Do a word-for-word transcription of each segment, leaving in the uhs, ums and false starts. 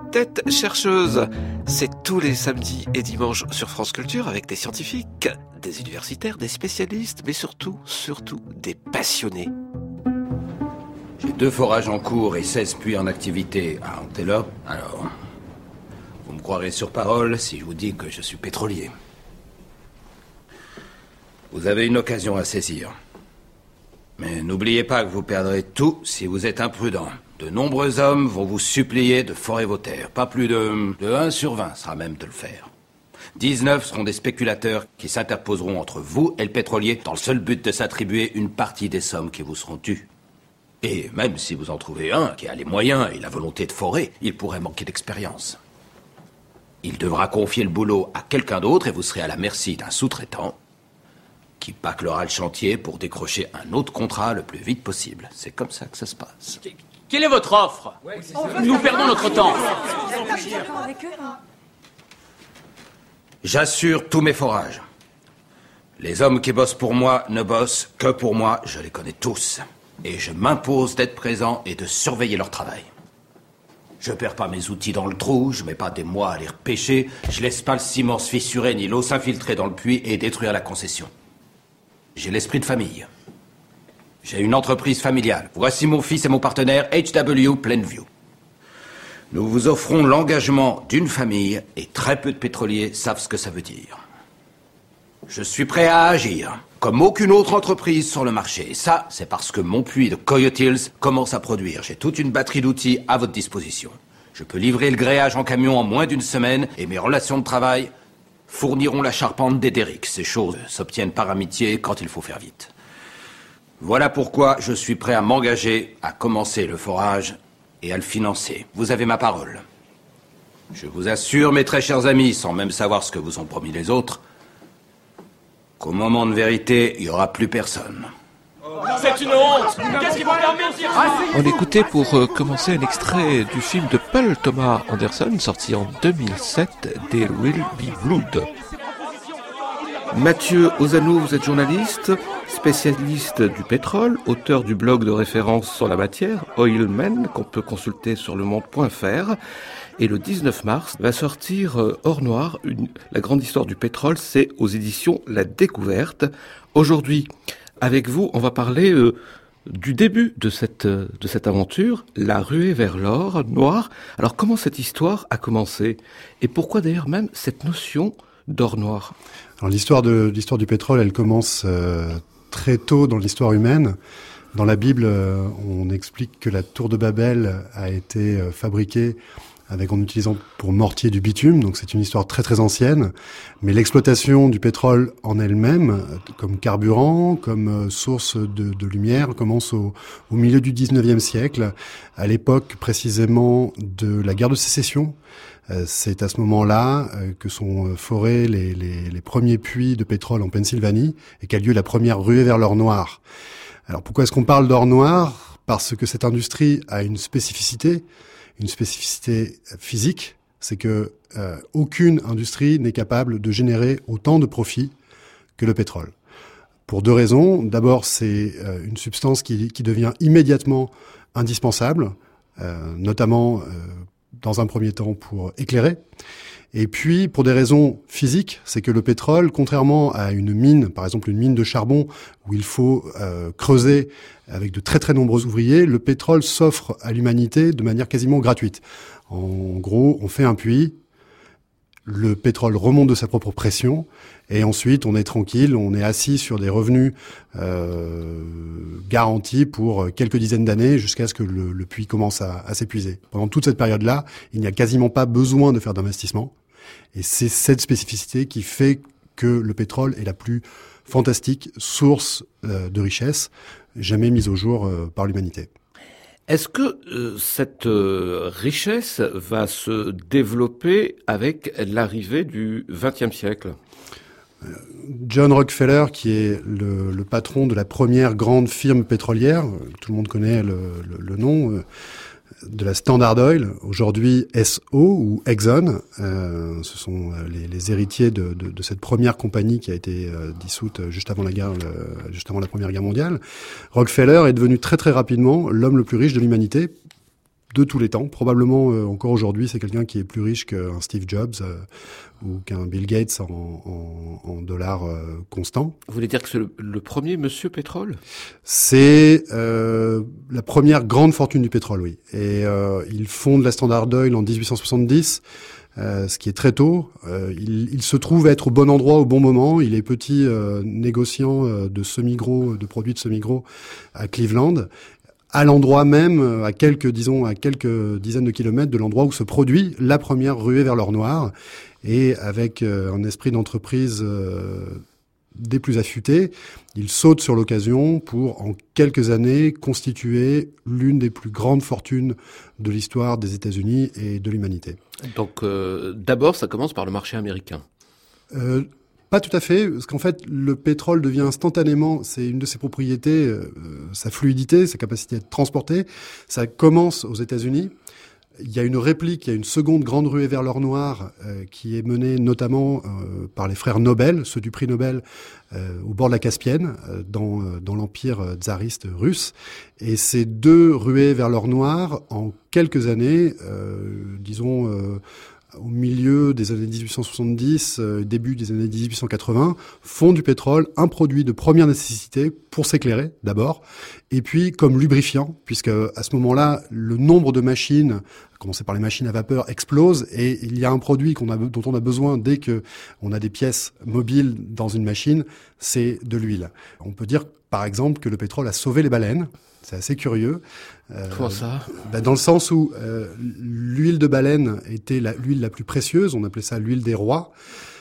Tête chercheuse, c'est tous les samedis et dimanches sur France Culture avec des scientifiques, des universitaires, des spécialistes, mais surtout, surtout des passionnés. J'ai deux forages en cours et seize puits en activité à Antelope. Alors, vous me croirez sur parole si je vous dis que je suis pétrolier. Vous avez une occasion à saisir. Mais n'oubliez pas que vous perdrez tout si vous êtes imprudent. De nombreux hommes vont vous supplier de forer vos terres. Pas plus de, de un sur vingt sera même de le faire. dix-neuf seront des spéculateurs qui s'interposeront entre vous et le pétrolier dans le seul but de s'attribuer une partie des sommes qui vous seront dues. Et même si vous en trouvez un qui a les moyens et la volonté de forer, il pourrait manquer d'expérience. Il devra confier le boulot à quelqu'un d'autre et vous serez à la merci d'un sous-traitant qui bâclera le chantier pour décrocher un autre contrat le plus vite possible. C'est comme ça que ça se passe. Quelle est votre offre? Nous perdons notre temps. J'assure tous mes forages. Les hommes qui bossent pour moi ne bossent que pour moi, je les connais tous. Et je m'impose d'être présent et de surveiller leur travail. Je perds pas mes outils dans le trou, je mets pas des mois à les repêcher, je laisse pas le ciment se fissurer ni l'eau s'infiltrer dans le puits et détruire la concession. J'ai l'esprit de famille. J'ai une entreprise familiale. Voici mon fils et mon partenaire H W Plainview. Nous vous offrons l'engagement d'une famille et très peu de pétroliers savent ce que ça veut dire. Je suis prêt à agir, comme aucune autre entreprise sur le marché. Et ça, c'est parce que mon puits de Coyote Hills commence à produire. J'ai toute une batterie d'outils à votre disposition. Je peux livrer le gréage en camion en moins d'une semaine et mes relations de travail fourniront la charpente des derricks. Ces choses s'obtiennent par amitié quand il faut faire vite. Voilà pourquoi je suis prêt à m'engager à commencer le forage et à le financer. Vous avez ma parole. Je vous assure, mes très chers amis, sans même savoir ce que vous ont promis les autres, qu'au moment de vérité, il n'y aura plus personne. C'est une honte. Qu'est-ce qui vous permet de dire ça? On écoutait pour euh, commencer un extrait du film de Paul Thomas Anderson, sorti en deux mille sept, There Will Be Blood. Mathieu Ozanou, vous êtes journaliste, spécialiste du pétrole, auteur du blog de référence sur la matière, Oilmen, qu'on peut consulter sur le monde point f r. Et le dix-neuf mars va sortir euh, Or Noir, une, la grande histoire du pétrole, c'est aux éditions La Découverte. Aujourd'hui, avec vous, on va parler euh, du début de cette, euh, de cette aventure, la ruée vers l'or noir. Alors comment cette histoire a commencé? Et pourquoi d'ailleurs même cette notion d'or noir? Alors l'histoire de l'histoire du pétrole, elle commence euh, très tôt dans l'histoire humaine. Dans la Bible, euh, on explique que la tour de Babel a été euh, fabriquée avec en utilisant pour mortier du bitume, donc c'est une histoire très très ancienne. Mais l'exploitation du pétrole en elle-même, comme carburant, comme source de, de lumière, commence au, au milieu du dix-neuvième siècle, à l'époque précisément de la guerre de sécession. C'est à ce moment-là que sont forés les, les, les premiers puits de pétrole en Pennsylvanie et qu'a lieu la première ruée vers l'or noir. Alors pourquoi est-ce qu'on parle d'or noir? Parce que cette industrie a une spécificité, une spécificité physique, c'est que euh, aucune industrie n'est capable de générer autant de profits que le pétrole. Pour deux raisons. D'abord, c'est euh, une substance qui, qui devient immédiatement indispensable, euh, notamment euh, dans un premier temps pour éclairer. Et puis, pour des raisons physiques, c'est que le pétrole, contrairement à une mine, par exemple une mine de charbon, où il faut euh, creuser avec de très très nombreux ouvriers, le pétrole s'offre à l'humanité de manière quasiment gratuite. En gros, on fait un puits, le pétrole remonte de sa propre pression, et ensuite on est tranquille, on est assis sur des revenus euh, garantis pour quelques dizaines d'années jusqu'à ce que le, le puits commence à, à s'épuiser. Pendant toute cette période-là, il n'y a quasiment pas besoin de faire d'investissement, et c'est cette spécificité qui fait que le pétrole est la plus fantastique source euh, de richesse jamais mise au jour euh, par l'humanité. Est-ce que euh, cette euh, richesse va se développer avec l'arrivée du vingtième siècle? John Rockefeller, qui est le, le patron de la première grande firme pétrolière, tout le monde connaît le, le, le nom, euh, de la Standard Oil, aujourd'hui S O ou Exxon, euh, ce sont les, les héritiers de, de, de cette première compagnie qui a été euh, dissoute juste avant la guerre, le, juste avant la Première Guerre mondiale. Rockefeller est devenu très très rapidement l'homme le plus riche de l'humanité de tous les temps. Probablement euh, encore aujourd'hui, c'est quelqu'un qui est plus riche qu'un Steve Jobs euh, ou qu'un Bill Gates en, en, en dollars euh, constants. Vous voulez dire que c'est le, le premier monsieur pétrole ? C'est euh, la première grande fortune du pétrole, oui. Et euh, il fonde la Standard Oil en dix-huit cent soixante-dix. Euh, ce qui est très tôt. Euh, il, il se trouve être au bon endroit au bon moment. Il est petit euh, négociant euh, de semi-gros, de produits de semi-gros à Cleveland, à l'endroit même, à quelques, disons, à quelques dizaines de kilomètres de l'endroit où se produit la première ruée vers l'or noir. Et avec euh, un esprit d'entreprise euh, des plus affûtés, il saute sur l'occasion pour, en quelques années, constituer l'une des plus grandes fortunes de l'histoire des États-Unis et de l'humanité. Donc, euh, d'abord, ça commence par le marché américain. Euh, pas tout à fait, parce qu'en fait, le pétrole devient instantanément, c'est une de ses propriétés, euh, sa fluidité, sa capacité à être transporté. Ça commence aux États-Unis. Il y a une réplique, il y a une seconde grande ruée vers l'or noir euh, qui est menée notamment euh, par les frères Nobel, ceux du prix Nobel, euh, au bord de la Caspienne, euh, dans, euh, dans l'empire tsariste russe. Et ces deux ruées vers l'or noir, en quelques années, euh, disons euh, au milieu des années dix-huit cent soixante-dix, euh, début des années dix-huit cent quatre-vingts, font du pétrole un produit de première nécessité pour s'éclairer d'abord, et puis comme lubrifiant, puisque à ce moment-là, le nombre de machines, à commencer par les machines à vapeur, explose, et il y a un produit qu'on a, dont on a besoin dès que on a des pièces mobiles dans une machine, c'est de l'huile. On peut dire, par exemple, que le pétrole a sauvé les baleines. C'est assez curieux. Euh, Comment ça ? Ben dans le sens où euh, l'huile de baleine était la, l'huile la plus précieuse, on appelait ça l'huile des rois.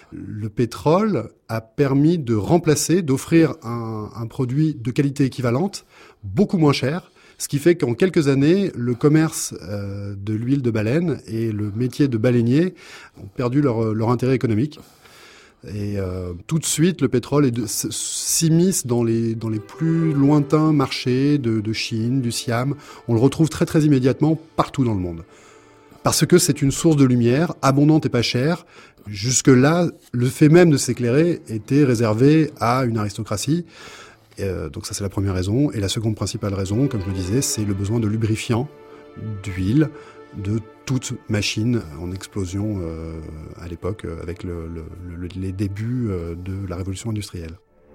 Le pétrole a permis de remplacer, d'offrir un, un produit de qualité équivalente, beaucoup moins cher, ce qui fait qu'en quelques années, le commerce euh, de l'huile de baleine et le métier de baleinier ont perdu leur, leur intérêt économique. Et euh, tout de suite, le pétrole est de, s'immisce dans les, dans les plus lointains marchés de, de Chine, du Siam. On le retrouve très très immédiatement partout dans le monde. Parce que c'est une source de lumière, abondante et pas chère. Jusque-là, le fait même de s'éclairer était réservé à une aristocratie. Euh, donc ça, c'est la première raison. Et la seconde principale raison, comme je le disais, c'est le besoin de lubrifiant, d'huile, de toute machine en explosion euh, à l'époque, euh, avec le, le, le, les débuts euh, de la révolution industrielle.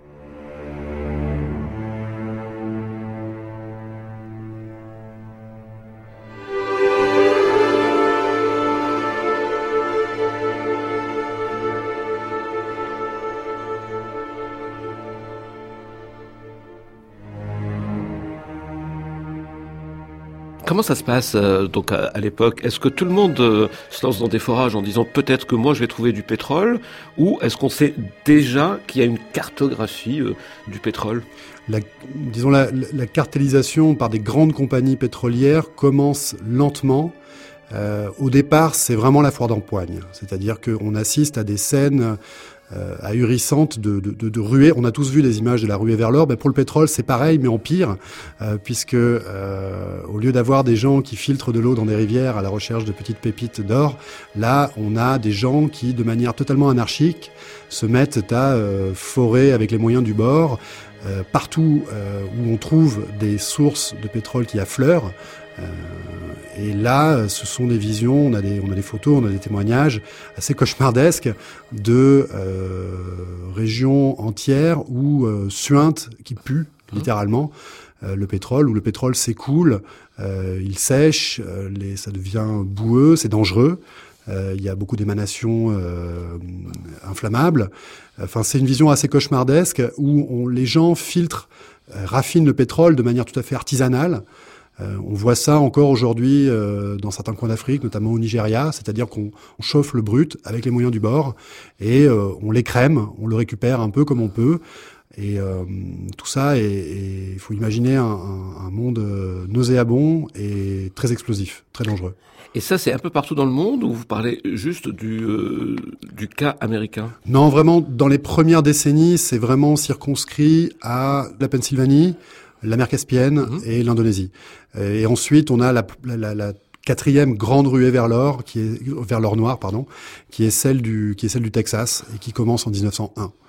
Comment ça se passe euh, donc à, à l'époque ? Est-ce que tout le monde euh, se lance dans des forages en disant peut-être que moi je vais trouver du pétrole, ou est-ce qu'on sait déjà qu'il y a une cartographie euh, du pétrole ? La, disons la, la cartélisation par des grandes compagnies pétrolières commence lentement. Euh, au départ, c'est vraiment la foire d'empoigne, c'est-à-dire qu'on assiste à des scènes euh, ahurissantes de, de, de, de ruées. On a tous vu des images de la ruée vers l'or. Ben pour le pétrole, c'est pareil, mais en pire, euh, puisque euh, au lieu d'avoir des gens qui filtrent de l'eau dans des rivières à la recherche de petites pépites d'or, là, on a des gens qui, de manière totalement anarchique, se mettent à euh, forer avec les moyens du bord, euh, partout euh, où on trouve des sources de pétrole qui affleurent. Euh, et là, ce sont des visions, on a des, on a des photos, on a des témoignages assez cauchemardesques de euh, régions entières où euh, suinte, qui pue littéralement, euh, le pétrole, où le pétrole s'écoule, euh, il sèche, euh, les, ça devient boueux, c'est dangereux. Euh, il y a beaucoup d'émanations euh, inflammables. Enfin, c'est une vision assez cauchemardesque où on, les gens filtrent, euh, raffinent le pétrole de manière tout à fait artisanale. Euh, on voit ça encore aujourd'hui euh, dans certains coins d'Afrique, notamment au Nigeria, c'est-à-dire qu'on on chauffe le brut avec les moyens du bord et euh, on l'écrème, on le récupère un peu comme on peut. Et euh, tout ça, il faut imaginer un, un, un monde euh, nauséabond et très explosif, très dangereux. Et ça, c'est un peu partout dans le monde, ou vous parlez juste du, euh, du cas américain ? Non, vraiment, dans les premières décennies, c'est vraiment circonscrit à la Pennsylvanie, la mer Caspienne mmh. et l'Indonésie. Et ensuite, on a la, la, la quatrième grande ruée vers l'or, qui est vers l'or noir, pardon, qui est celle du qui est celle du Texas et qui commence en dix-neuf cent un.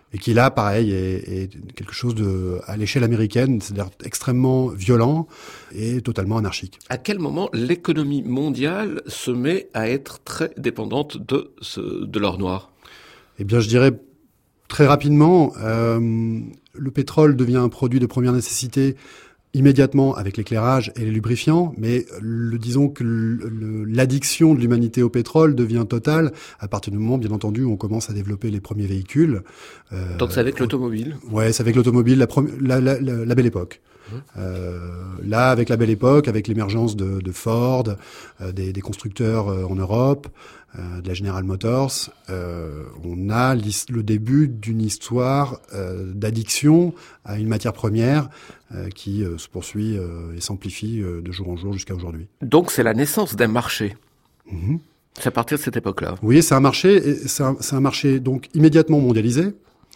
Et qui là, pareil, est, est quelque chose de à l'échelle américaine, c'est-à-dire extrêmement violent et totalement anarchique. À quel moment l'économie mondiale se met à être très dépendante de, ce, de l'or noir ? Eh bien, je dirais très rapidement, euh, le pétrole devient un produit de première nécessité immédiatement avec l'éclairage et les lubrifiants, mais le, disons que le, le, l'addiction de l'humanité au pétrole devient totale à partir du moment, bien entendu, où on commence à développer les premiers véhicules. Euh, Donc c'est avec l'automobile ? Ouais, c'est avec l'automobile, la, la, la, la, la belle époque. Mmh. Euh, là, avec la belle époque, avec l'émergence de, de Ford, euh, des, des constructeurs euh, en Europe, euh, de la General Motors, euh, on a le début d'une histoire euh, d'addiction à une matière première euh, qui euh, se poursuit euh, et s'amplifie euh, de jour en jour jusqu'à aujourd'hui. Donc c'est la naissance d'un marché. Mmh. C'est à partir de cette époque-là. Oui, c'est un marché, c'est un, c'est un marché donc immédiatement mondialisé.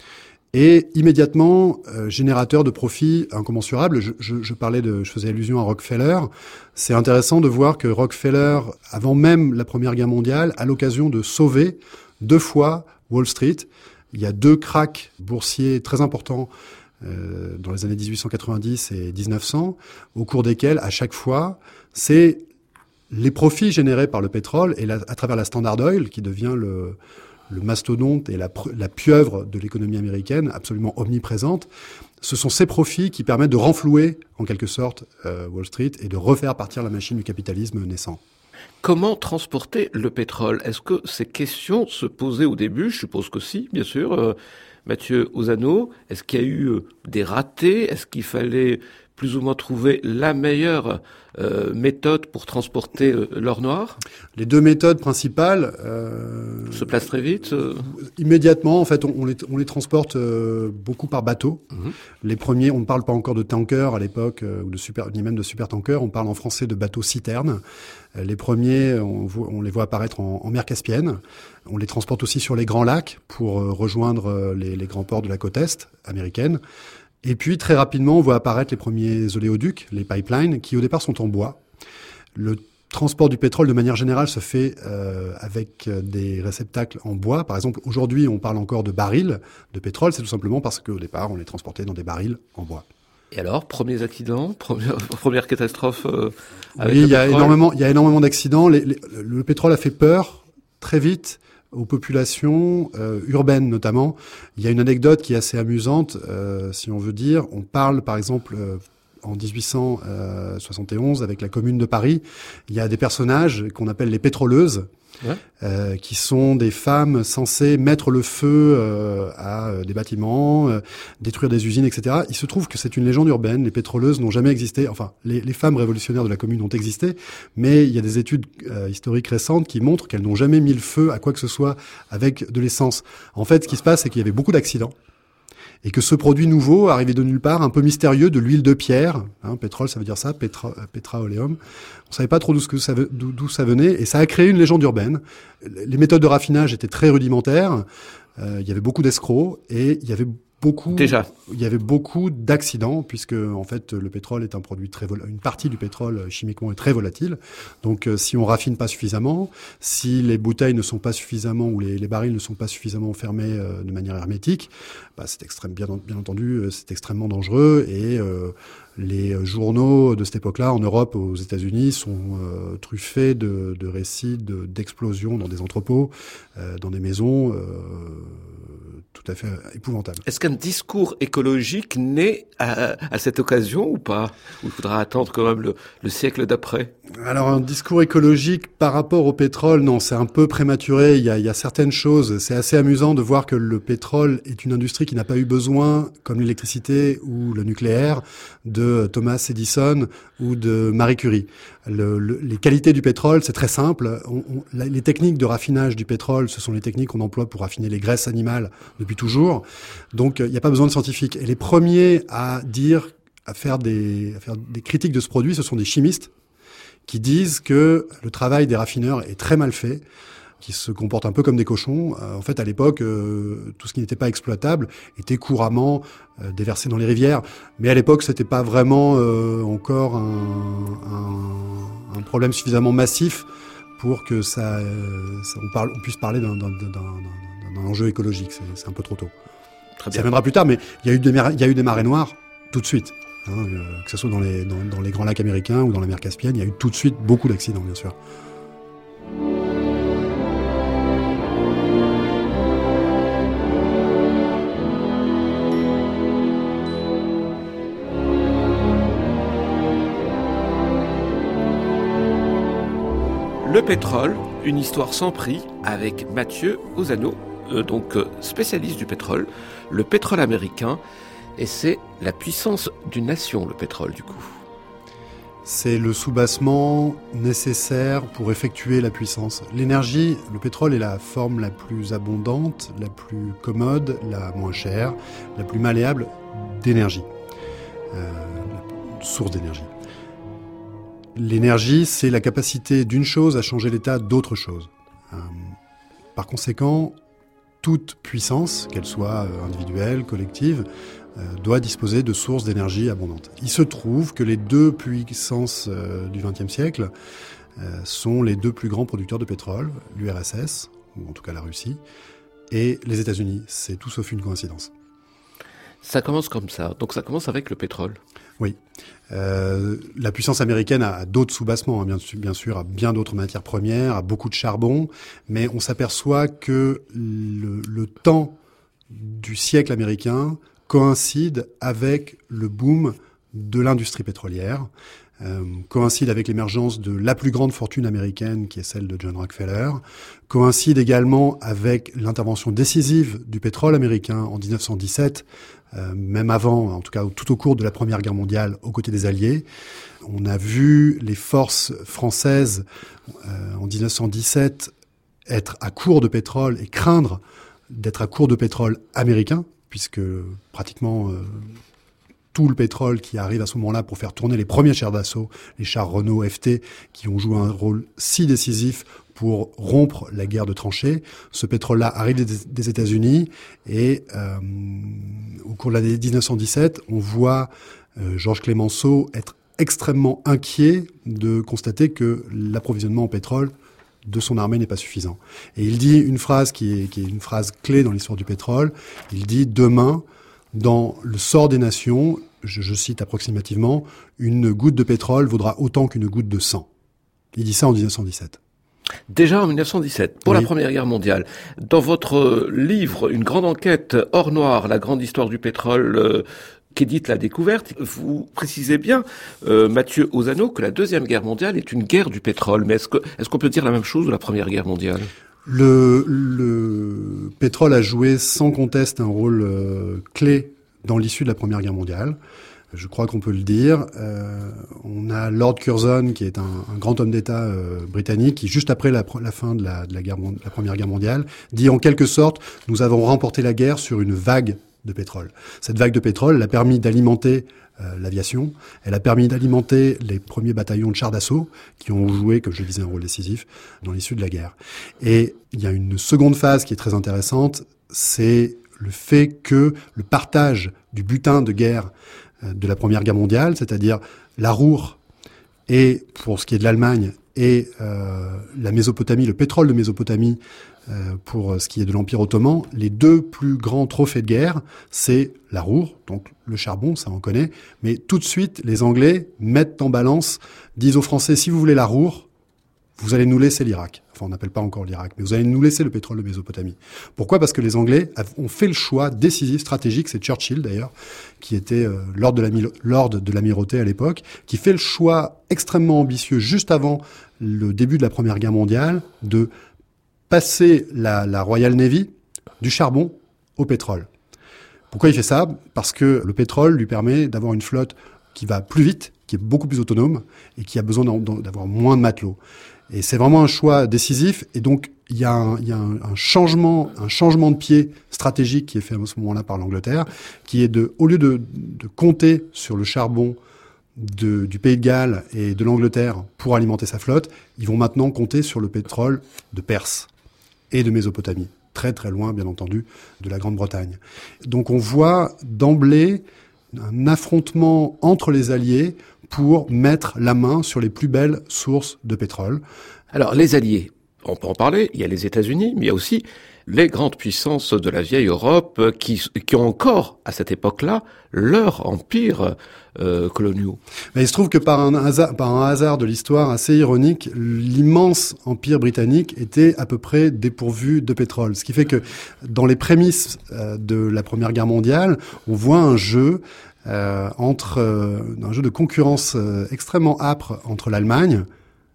Et immédiatement euh, générateur de profits incommensurables. Je, je, je parlais de, je faisais allusion à Rockefeller. C'est intéressant de voir que Rockefeller, avant même la Première Guerre mondiale, a l'occasion de sauver deux fois Wall Street. Il y a deux cracks boursiers très importants euh, dans les années dix-huit cent quatre-vingt-dix et dix-neuf cents, au cours desquels, à chaque fois, c'est les profits générés par le pétrole et la, à travers la Standard Oil, qui devient le le mastodonte et la, la pieuvre de l'économie américaine, absolument omniprésente, ce sont ces profits qui permettent de renflouer, en quelque sorte, euh, Wall Street et de refaire partir la machine du capitalisme naissant. Comment transporter le pétrole ? Est-ce que ces questions se posaient au début ? Je suppose que si, bien sûr. Euh, Mathieu Ozano, est-ce qu'il y a eu euh, des ratés ? Est-ce qu'il fallait plus ou moins trouver la meilleure euh, méthode pour transporter euh, l'or noir ? Les deux méthodes principales euh, se placent très vite. Euh... Immédiatement, en fait, on, on, les, on les transporte euh, beaucoup par bateau. Mmh. Les premiers, on ne parle pas encore de tankers à l'époque, euh, ou de super, ni même de supertankers. On parle en français de bateaux citernes. Euh, les premiers, on, on les voit apparaître en, en mer Caspienne. On les transporte aussi sur les grands lacs pour euh, rejoindre euh, les, les grands ports de la côte est américaine. Et puis, très rapidement, on voit apparaître les premiers oléoducs, les pipelines, qui au départ sont en bois. Le transport du pétrole, de manière générale, se fait euh, avec des réceptacles en bois. Par exemple, aujourd'hui, on parle encore de barils de pétrole. C'est tout simplement parce qu'au départ, on les transportait dans des barils en bois. Et alors, premiers accidents, première, première catastrophe euh, avec oui, le il y a pétrole. énormément, il y a énormément d'accidents. Les, les, le pétrole a fait peur très vite aux populations euh, urbaines notamment. Il y a une anecdote qui est assez amusante, euh, si on veut dire. On parle, par exemple, euh, en dix-huit cent soixante et onze, avec la Commune de Paris, il y a des personnages qu'on appelle les pétroleuses, ouais. euh, qui sont des femmes censées mettre le feu euh, à euh, des bâtiments, euh, détruire des usines, et cetera. Il se trouve que c'est une légende urbaine. Les pétroleuses n'ont jamais existé. Enfin, les, les femmes révolutionnaires de la Commune ont existé, mais il y a des études euh, historiques récentes qui montrent qu'elles n'ont jamais mis le feu à quoi que ce soit avec de l'essence. En fait, ce qui se passe, c'est qu'il y avait beaucoup d'accidents. Et que ce produit nouveau, arrivé de nulle part, un peu mystérieux, de l'huile de pierre, hein, pétrole, ça veut dire ça, pétra, pétraoléum, on savait pas trop d'où, ce que ça, d'où, d'où ça venait, et ça a créé une légende urbaine. Les méthodes de raffinage étaient très rudimentaires, euh, il y avait beaucoup d'escrocs, et il y avait beaucoup, Déjà. il y avait beaucoup d'accidents, puisque en fait le pétrole est un produit très vol- une partie du pétrole chimiquement est très volatile. Donc euh, si on raffine pas suffisamment, si les bouteilles ne sont pas suffisamment ou les, les barils ne sont pas suffisamment fermés euh, de manière hermétique, bah, c'est extrême, bien, bien entendu, euh, c'est extrêmement dangereux et euh, les journaux de cette époque-là en Europe, aux États-Unis, sont euh, truffés de, de récits de, d'explosions dans des entrepôts, euh, dans des maisons. Euh, tout à fait épouvantable. Est-ce qu'un discours écologique naît à, à cette occasion ou pas ? Ou il faudra attendre quand même le, le siècle d'après ? Alors un discours écologique par rapport au pétrole, non, c'est un peu prématuré. Il y a, il y a certaines choses. C'est assez amusant de voir que le pétrole est une industrie qui n'a pas eu besoin, comme l'électricité ou le nucléaire, de Thomas Edison ou de Marie Curie. Le, le, les qualités du pétrole, c'est très simple. On, on, les techniques de raffinage du pétrole, ce sont les techniques qu'on emploie pour raffiner les graisses animales depuis toujours. Donc, il n'y a pas besoin de scientifiques. Et les premiers à dire, à faire des, à faire des critiques de ce produit, ce sont des chimistes qui disent que le travail des raffineurs est très mal fait, qui se comportent un peu comme des cochons. Euh, en fait, à l'époque, euh, tout ce qui n'était pas exploitable était couramment euh, déversé dans les rivières. Mais à l'époque, c'était pas vraiment euh, encore un, un, un problème suffisamment massif pour que ça, euh, ça on, parle, on puisse parler d'un, d'un, d'un, d'un, d'un enjeu écologique. C'est, c'est un peu trop tôt. Très bien. Ça viendra plus tard, mais il y a eu des, mar- il y a eu des marées noires tout de suite. Hein, euh, que ce soit dans les, dans, dans les grands lacs américains ou dans la mer Caspienne, il y a eu tout de suite beaucoup d'accidents, bien sûr. Le pétrole, une histoire sans prix avec Mathieu Ozano, euh, donc euh, spécialiste du pétrole, le pétrole américain, et c'est la puissance d'une nation, le pétrole du coup. C'est le soubassement nécessaire pour effectuer la puissance. L'énergie, le pétrole est la forme la plus abondante, la plus commode, la moins chère, la plus malléable d'énergie, euh, la source d'énergie. L'énergie, c'est la capacité d'une chose à changer l'état d'autre chose. Euh, par conséquent, toute puissance, qu'elle soit individuelle, collective, euh, doit disposer de sources d'énergie abondantes. Il se trouve que les deux puissances euh, du vingtième siècle euh, sont les deux plus grands producteurs de pétrole, l'U R S S, ou en tout cas la Russie, et les États-Unis. C'est tout sauf une coïncidence. Ça commence comme ça, donc ça commence avec le pétrole. Oui. Euh, la puissance américaine a, a d'autres soubassements, hein, bien, bien sûr, a bien d'autres matières premières, a beaucoup de charbon, mais on s'aperçoit que le, le temps du siècle américain coïncide avec le boom de l'industrie pétrolière, euh, coïncide avec l'émergence de la plus grande fortune américaine, qui est celle de John Rockefeller, coïncide également avec l'intervention décisive du pétrole américain en dix-neuf cent dix-sept, Euh, même avant, en tout cas tout au cours de la Première Guerre mondiale, aux côtés des Alliés. On a vu les forces françaises euh, en dix-neuf cent dix-sept être à court de pétrole et craindre d'être à court de pétrole américain, puisque pratiquement euh, tout le pétrole qui arrive à ce moment-là pour faire tourner les premiers chars d'assaut, les chars Renault F T, qui ont joué un rôle si décisif pour rompre la guerre de tranchées. Ce pétrole-là arrive des, des États-Unis et euh, au cours de l'année dix-neuf cent dix-sept, on voit euh, Georges Clemenceau être extrêmement inquiet de constater que l'approvisionnement en pétrole de son armée n'est pas suffisant. Et il dit une phrase qui est, qui est une phrase clé dans l'histoire du pétrole. Il dit « Demain, dans le sort des nations, je, je cite approximativement, une goutte de pétrole vaudra autant qu'une goutte de sang. » Il dit ça en dix-neuf cent dix-sept. Déjà en dix-neuf cent dix-sept, pour oui. la Première Guerre mondiale. Dans votre livre, Une grande enquête hors noir, la grande histoire du pétrole, euh, qu'édite La Découverte, vous précisez bien, euh, Mathieu Ozano, que la Deuxième Guerre mondiale est une guerre du pétrole. Mais est-ce que, est-ce qu'on peut dire la même chose de la Première Guerre mondiale ? Le, le pétrole a joué sans conteste un rôle euh, clé dans l'issue de la Première Guerre mondiale. Je crois qu'on peut le dire. Euh, on a Lord Curzon, qui est un, un grand homme d'État euh, britannique, qui, juste après la, la fin de la, de la, guerre, de la Première Guerre mondiale, dit en quelque sorte « Nous avons remporté la guerre sur une vague de pétrole ». Cette vague de pétrole a permis d'alimenter euh, l'aviation, elle a permis d'alimenter les premiers bataillons de chars d'assaut, qui ont joué, comme je le disais, un rôle décisif dans l'issue de la guerre. Et il y a une seconde phase qui est très intéressante, c'est le fait que le partage du butin de guerre de la Première Guerre mondiale, c'est-à-dire la Ruhr et, pour ce qui est de l'Allemagne, et euh, la Mésopotamie, le pétrole de Mésopotamie, euh, pour ce qui est de l'Empire ottoman, les deux plus grands trophées de guerre, c'est la Ruhr, donc le charbon, ça on connaît, mais tout de suite, les Anglais mettent en balance, disent aux Français, si vous voulez la Ruhr, vous allez nous laisser l'Irak. Enfin, on n'appelle pas encore l'Irak, mais vous allez nous laisser le pétrole de Mésopotamie. Pourquoi ? Parce que les Anglais ont fait le choix décisif, stratégique, c'est Churchill d'ailleurs, qui était euh, lord de l'ami- lord de l'amirauté à l'époque, qui fait le choix extrêmement ambitieux, juste avant le début de la Première Guerre mondiale, de passer la, la Royal Navy du charbon au pétrole. Pourquoi il fait ça ? Parce que le pétrole lui permet d'avoir une flotte qui va plus vite, qui est beaucoup plus autonome et qui a besoin d'avoir moins de matelots. Et c'est vraiment un choix décisif. Et donc, il y a un, il y a un, un changement, un changement de pied stratégique qui est fait à ce moment-là par l'Angleterre, qui est de, au lieu de, de compter sur le charbon de, du Pays de Galles et de l'Angleterre pour alimenter sa flotte, ils vont maintenant compter sur le pétrole de Perse et de Mésopotamie. Très très loin, bien entendu, de la Grande-Bretagne. Donc on voit d'emblée un affrontement entre les Alliés pour mettre la main sur les plus belles sources de pétrole. Alors, les Alliés, on peut en parler, il y a les États-Unis, mais il y a aussi les grandes puissances de la vieille Europe qui, qui ont encore, à cette époque-là, leur empire euh, coloniaux. Mais il se trouve que par un hasard, par un hasard de l'histoire assez ironique, l'immense empire britannique était à peu près dépourvu de pétrole. Ce qui fait que dans les prémices euh, de la Première Guerre mondiale, on voit un jeu euh, entre euh, un jeu de concurrence euh, extrêmement âpre entre l'Allemagne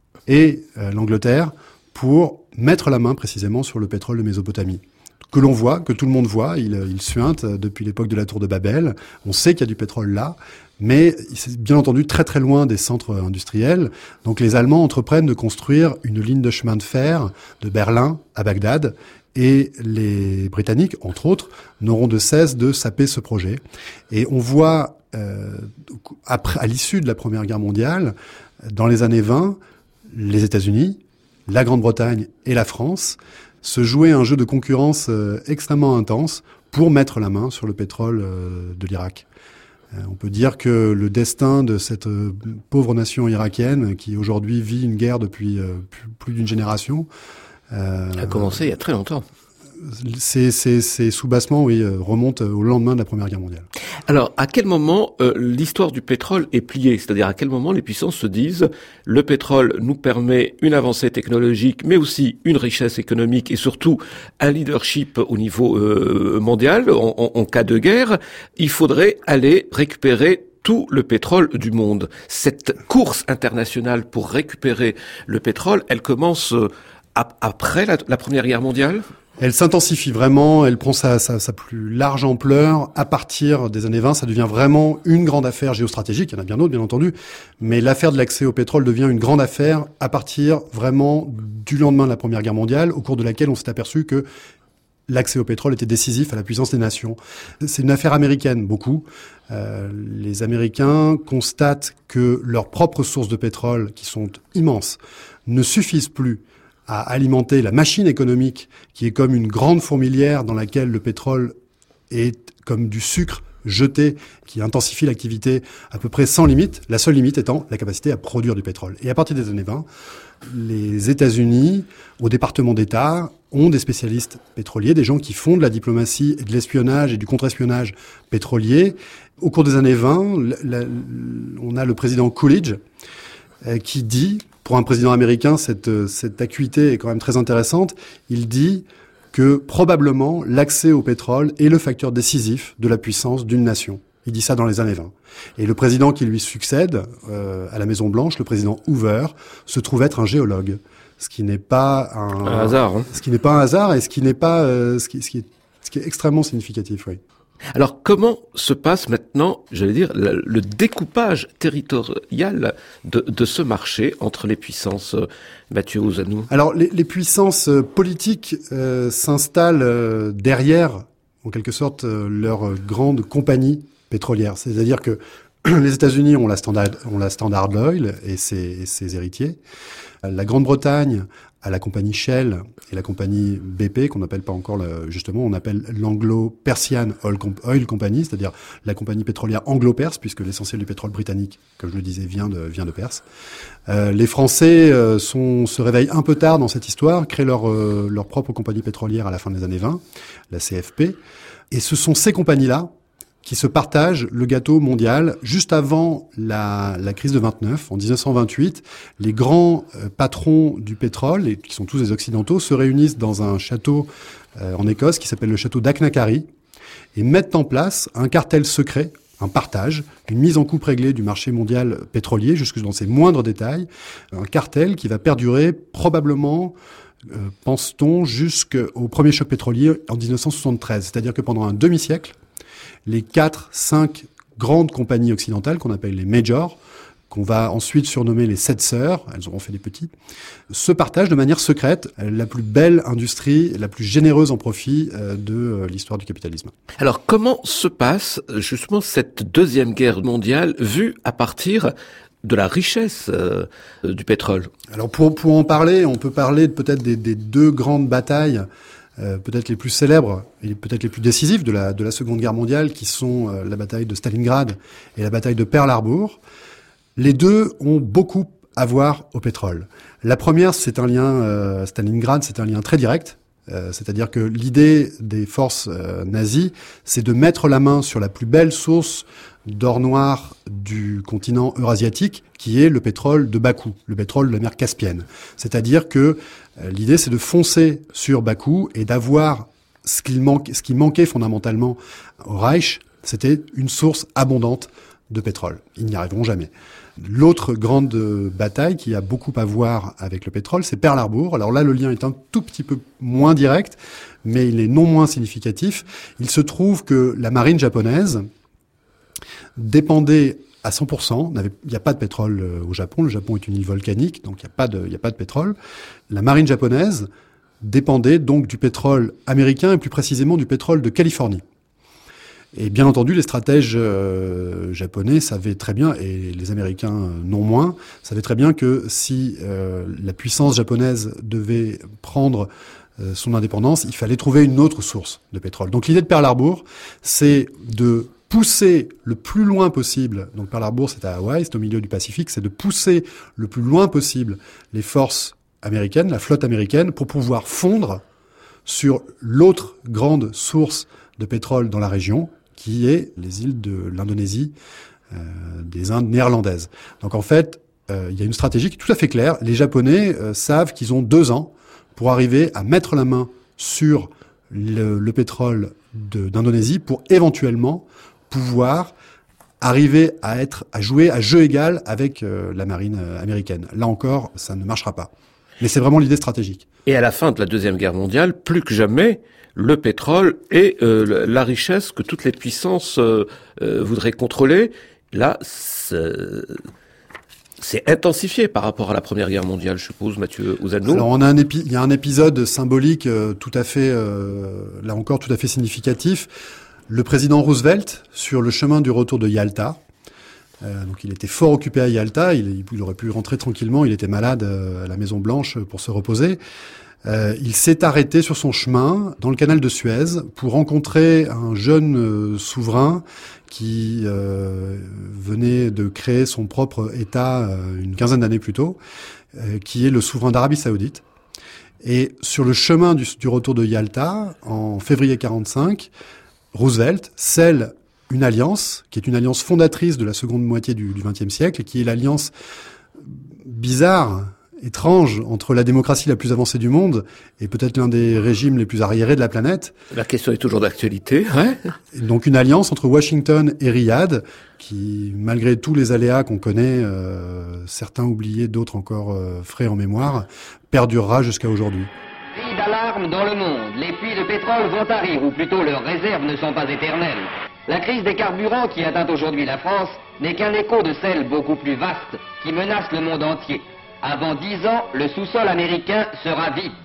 et euh, l'Angleterre pour mettre la main précisément sur le pétrole de Mésopotamie. Que l'on voit, que tout le monde voit, il, il suinte depuis l'époque de la tour de Babel. On sait qu'il y a du pétrole là, mais c'est bien entendu très très loin des centres industriels. Donc les Allemands entreprennent de construire une ligne de chemin de fer de Berlin à Bagdad, et les Britanniques, entre autres, n'auront de cesse de saper ce projet. Et on voit, euh, après, à l'issue de la Première Guerre mondiale, dans les années vingt, les États-Unis, la Grande-Bretagne et la France se jouaient un jeu de concurrence euh, extrêmement intense pour mettre la main sur le pétrole euh, de l'Irak. Euh, on peut dire que le destin de cette euh, pauvre nation irakienne, qui aujourd'hui vit une guerre depuis euh, plus, plus d'une génération, euh, a commencé il y a très longtemps. Ces, ces, ces soubassements, oui, remontent au lendemain de la Première Guerre mondiale. Alors, à quel moment euh, l'histoire du pétrole est pliée ? C'est-à-dire, à quel moment les puissances se disent « le pétrole nous permet une avancée technologique, mais aussi une richesse économique et surtout un leadership au niveau euh, mondial, en, en, en cas de guerre, il faudrait aller récupérer tout le pétrole du monde ». Cette course internationale pour récupérer le pétrole, elle commence euh, ap- après la, la Première Guerre mondiale ? Elle s'intensifie vraiment, elle prend sa, sa, sa plus large ampleur. À partir des années vingt, ça devient vraiment une grande affaire géostratégique. Il y en a bien d'autres, bien entendu. Mais l'affaire de l'accès au pétrole devient une grande affaire à partir vraiment du lendemain de la Première Guerre mondiale, au cours de laquelle on s'est aperçu que l'accès au pétrole était décisif à la puissance des nations. C'est une affaire américaine, beaucoup. Euh, les Américains constatent que leurs propres sources de pétrole, qui sont immenses, ne suffisent plus à alimenter la machine économique qui est comme une grande fourmilière dans laquelle le pétrole est comme du sucre jeté qui intensifie l'activité à peu près sans limite, la seule limite étant la capacité à produire du pétrole. Et à partir des années vingt, les États-Unis, au département d'État, ont des spécialistes pétroliers, des gens qui font de la diplomatie et de l'espionnage et du contre-espionnage pétrolier. Au cours des années vingt, la, la, on a le président Coolidge euh, qui dit... Pour un président américain, cette, cette acuité est quand même très intéressante. Il dit que probablement l'accès au pétrole est le facteur décisif de la puissance d'une nation. Il dit ça dans les années vingt. Et le président qui lui succède euh, à la Maison-Blanche, le président Hoover, se trouve être un géologue. Ce qui n'est pas un, un hasard. Hein. Ce qui n'est pas un hasard et ce qui n'est pas euh, ce, qui, ce, qui est, ce qui est extrêmement significatif, oui. Alors, comment se passe maintenant, j'allais dire, le, le découpage territorial de, de ce marché entre les puissances, Mathieu Ouzannou ? Alors, les, les puissances politiques euh, s'installent euh, derrière, en quelque sorte, euh, leur grande compagnie pétrolière. C'est-à-dire que les États-Unis ont la Standard, ont la Standard Oil et ses, et ses héritiers. La Grande-Bretagne a la compagnie Shell et la compagnie B P, qu'on n'appelle pas encore, le, justement, on appelle l'Anglo-Persian Oil Company, c'est-à-dire la compagnie pétrolière anglo-perse, puisque l'essentiel du pétrole britannique, comme je le disais, vient de, vient de Perse. Euh, les Français euh, sont, se réveillent un peu tard dans cette histoire, créent leur, euh, leur propre compagnie pétrolière à la fin des années vingt, la C F P, et ce sont ces compagnies-là qui se partagent le gâteau mondial. Juste avant la, la crise de vingt-neuf, en dix-neuf cent vingt-huit, les grands euh, patrons du pétrole, et qui sont tous des Occidentaux, se réunissent dans un château euh, en Écosse qui s'appelle le château d'Acknacarry et mettent en place un cartel secret, un partage, une mise en coupe réglée du marché mondial pétrolier jusque dans ses moindres détails, un cartel qui va perdurer probablement... Euh, pense-t-on, jusqu'au premier choc pétrolier en dix-neuf cent soixante-treize. C'est-à-dire que pendant un demi-siècle, les quatre, cinq grandes compagnies occidentales, qu'on appelle les majors, qu'on va ensuite surnommer les sept sœurs, elles auront fait des petits, se partagent de manière secrète la plus belle industrie, la plus généreuse en profit euh, de euh, l'histoire du capitalisme. Alors, comment se passe justement cette deuxième guerre mondiale vue à partir de la richesse euh, du pétrole? Alors pour pour en parler, on peut parler peut-être des, des deux grandes batailles, euh, peut-être les plus célèbres et peut-être les plus décisives de la de la Seconde Guerre mondiale, qui sont euh, la bataille de Stalingrad et la bataille de Pearl Harbor. Les deux ont beaucoup avoir au pétrole. La première, c'est un lien, euh, Stalingrad, c'est un lien très direct. Euh, c'est-à-dire que l'idée des forces euh, nazies, c'est de mettre la main sur la plus belle source d'or noir du continent eurasiatique, qui est le pétrole de Bakou, le pétrole de la mer Caspienne. C'est-à-dire que euh, l'idée, c'est de foncer sur Bakou et d'avoir ce qu'il manque, ce qui manquait fondamentalement au Reich, c'était une source abondante de pétrole. Ils n'y arriveront jamais. L'autre grande bataille qui a beaucoup à voir avec le pétrole, c'est Pearl Harbor. Alors là, le lien est un tout petit peu moins direct, mais il est non moins significatif. Il se trouve que la marine japonaise dépendait à cent pour cent, il n'y a pas de pétrole au Japon, le Japon est une île volcanique, donc il n'y a pas de, il n'y a pas de pétrole. La marine japonaise dépendait donc du pétrole américain et plus précisément du pétrole de Californie. Et bien entendu, les stratèges euh, japonais savaient très bien, et les Américains euh, non moins, savaient très bien que si euh, la puissance japonaise devait prendre euh, son indépendance, il fallait trouver une autre source de pétrole. Donc l'idée de Pearl Harbor, c'est de pousser le plus loin possible, donc Pearl Harbor c'est à Hawaï, c'est au milieu du Pacifique, c'est de pousser le plus loin possible les forces américaines, la flotte américaine, pour pouvoir fondre sur l'autre grande source de pétrole dans la région, qui est les îles de l'Indonésie, euh, des Indes néerlandaises. Donc en fait, euh, il y a une stratégie qui est tout à fait claire. Les Japonais euh, savent qu'ils ont deux ans pour arriver à mettre la main sur le, le pétrole de, d'Indonésie pour éventuellement pouvoir arriver à être, à jouer à jeu égal avec euh, la marine euh, américaine. Là encore, ça ne marchera pas. Mais c'est vraiment l'idée stratégique. Et à la fin de la Deuxième Guerre mondiale, plus que jamais, le pétrole est euh, la richesse que toutes les puissances euh, euh, voudraient contrôler. Là, c'est, c'est intensifié par rapport à la Première Guerre mondiale, je suppose, Mathieu Ouzano. Alors, on a un épi- il y a un épisode symbolique euh, tout à fait, euh, là encore, tout à fait significatif. Le président Roosevelt, sur le chemin du retour de Yalta, Euh, donc il était fort occupé à Yalta, il, il aurait pu rentrer tranquillement, il était malade euh, à la Maison Blanche pour se reposer. Euh, il s'est arrêté sur son chemin dans le canal de Suez pour rencontrer un jeune euh, souverain qui euh, venait de créer son propre État euh, une quinzaine d'années plus tôt, euh, qui est le souverain d'Arabie Saoudite. Et sur le chemin du, du retour de Yalta, en février quarante-cinq, Roosevelt scelle une alliance, qui est une alliance fondatrice de la seconde moitié du vingtième siècle, et qui est l'alliance bizarre, étrange, entre la démocratie la plus avancée du monde et peut-être l'un des régimes les plus arriérés de la planète. La question est toujours d'actualité, ouais. Donc une alliance entre Washington et Riyad, qui, malgré tous les aléas qu'on connaît, euh, certains oubliés, d'autres encore euh, frais en mémoire, perdurera jusqu'à aujourd'hui. Cri d'alarme dans le monde. Les puits de pétrole vont tarir, ou plutôt leurs réserves ne sont pas éternelles. La crise des carburants qui atteint aujourd'hui la France n'est qu'un écho de celle beaucoup plus vaste qui menace le monde entier. Avant dix ans, le sous-sol américain sera vide.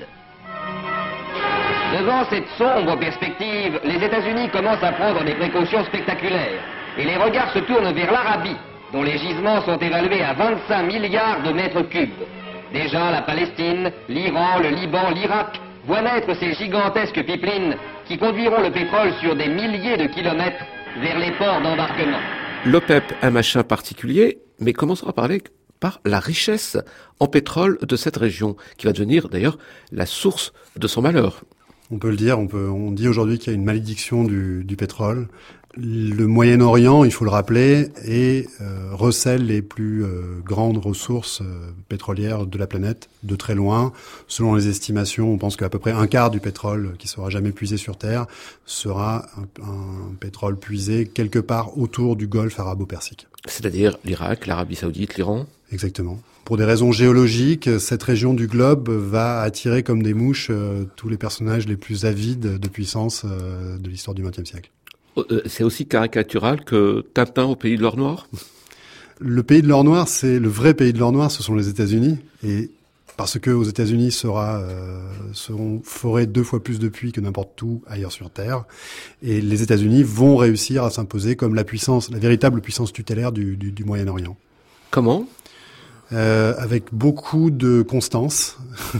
Devant cette sombre perspective, les États-Unis commencent à prendre des précautions spectaculaires. Et les regards se tournent vers l'Arabie, dont les gisements sont évalués à vingt-cinq milliards de mètres cubes. Déjà, la Palestine, l'Iran, le Liban, l'Irak voient naître ces gigantesques pipelines qui conduiront le pétrole sur des milliers de kilomètres vers les ports d'embarquement. L'OPEP, un machin particulier, mais commençons à parler par la richesse en pétrole de cette région, qui va devenir d'ailleurs la source de son malheur. On peut le dire, on peut, on dit aujourd'hui qu'il y a une malédiction du, du pétrole. Le Moyen-Orient, il faut le rappeler, est, euh, recèle les plus euh, grandes ressources euh, pétrolières de la planète, de très loin. Selon les estimations, on pense qu'à peu près un quart du pétrole qui sera jamais puisé sur Terre sera un, un pétrole puisé quelque part autour du golfe arabo-persique. C'est-à-dire l'Irak, l'Arabie Saoudite, l'Iran ? Exactement. Pour des raisons géologiques, cette région du globe va attirer comme des mouches euh, tous les personnages les plus avides de puissance euh, de l'histoire du vingtième siècle. C'est aussi caricatural que Tintin au pays de l'or noir ? Le pays de l'or noir, c'est le vrai pays de l'or noir, ce sont les États-Unis. Et parce que aux États-Unis sera, euh, seront forés deux fois plus de puits que n'importe où ailleurs sur Terre. Et les États-Unis vont réussir à s'imposer comme la puissance, la véritable puissance tutélaire du, du, du Moyen-Orient. Comment ? euh, avec beaucoup de constance,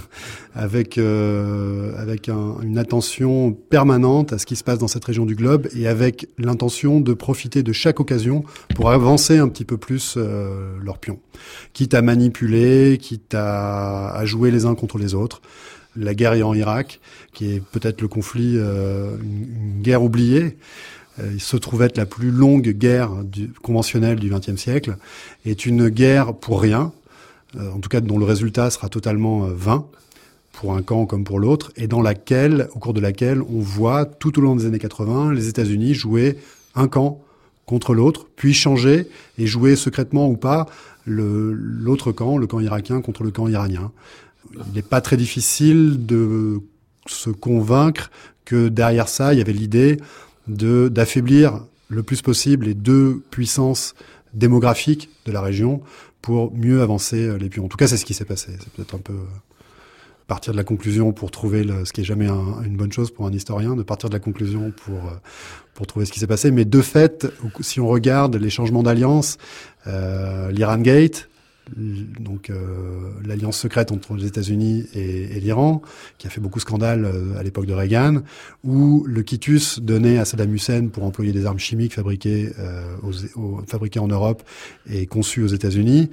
avec euh, avec un, une attention permanente à ce qui se passe dans cette région du globe et avec l'intention de profiter de chaque occasion pour avancer un petit peu plus euh, leurs pions, quitte à manipuler, quitte à, à jouer les uns contre les autres. La guerre en Irak, qui est peut-être le conflit, euh, une, une guerre oubliée, euh, il se trouve être la plus longue guerre du, conventionnelle du vingtième siècle, est une guerre pour rien, euh, en tout cas dont le résultat sera totalement euh, vain, pour un camp comme pour l'autre, et dans laquelle, au cours de laquelle, on voit tout au long des années quatre-vingts les États-Unis jouer un camp contre l'autre, puis changer et jouer secrètement ou pas le, l'autre camp, le camp irakien contre le camp iranien. Il n'est pas très difficile de se convaincre que derrière ça, il y avait l'idée de d'affaiblir le plus possible les deux puissances démographiques de la région pour mieux avancer les pions. En tout cas, c'est ce qui s'est passé. C'est peut-être un peu partir de la conclusion pour trouver le, ce qui est jamais un, une bonne chose pour un historien, de partir de la conclusion pour pour trouver ce qui s'est passé. Mais de fait, si on regarde les changements d'alliance, euh, l'Iran Gate, donc euh, l'alliance secrète entre les États-Unis et, et l'Iran, qui a fait beaucoup scandale euh, à l'époque de Reagan, ou le quitus donné à Saddam Hussein pour employer des armes chimiques fabriquées, euh, aux, aux, fabriquées en Europe et conçues aux États-Unis.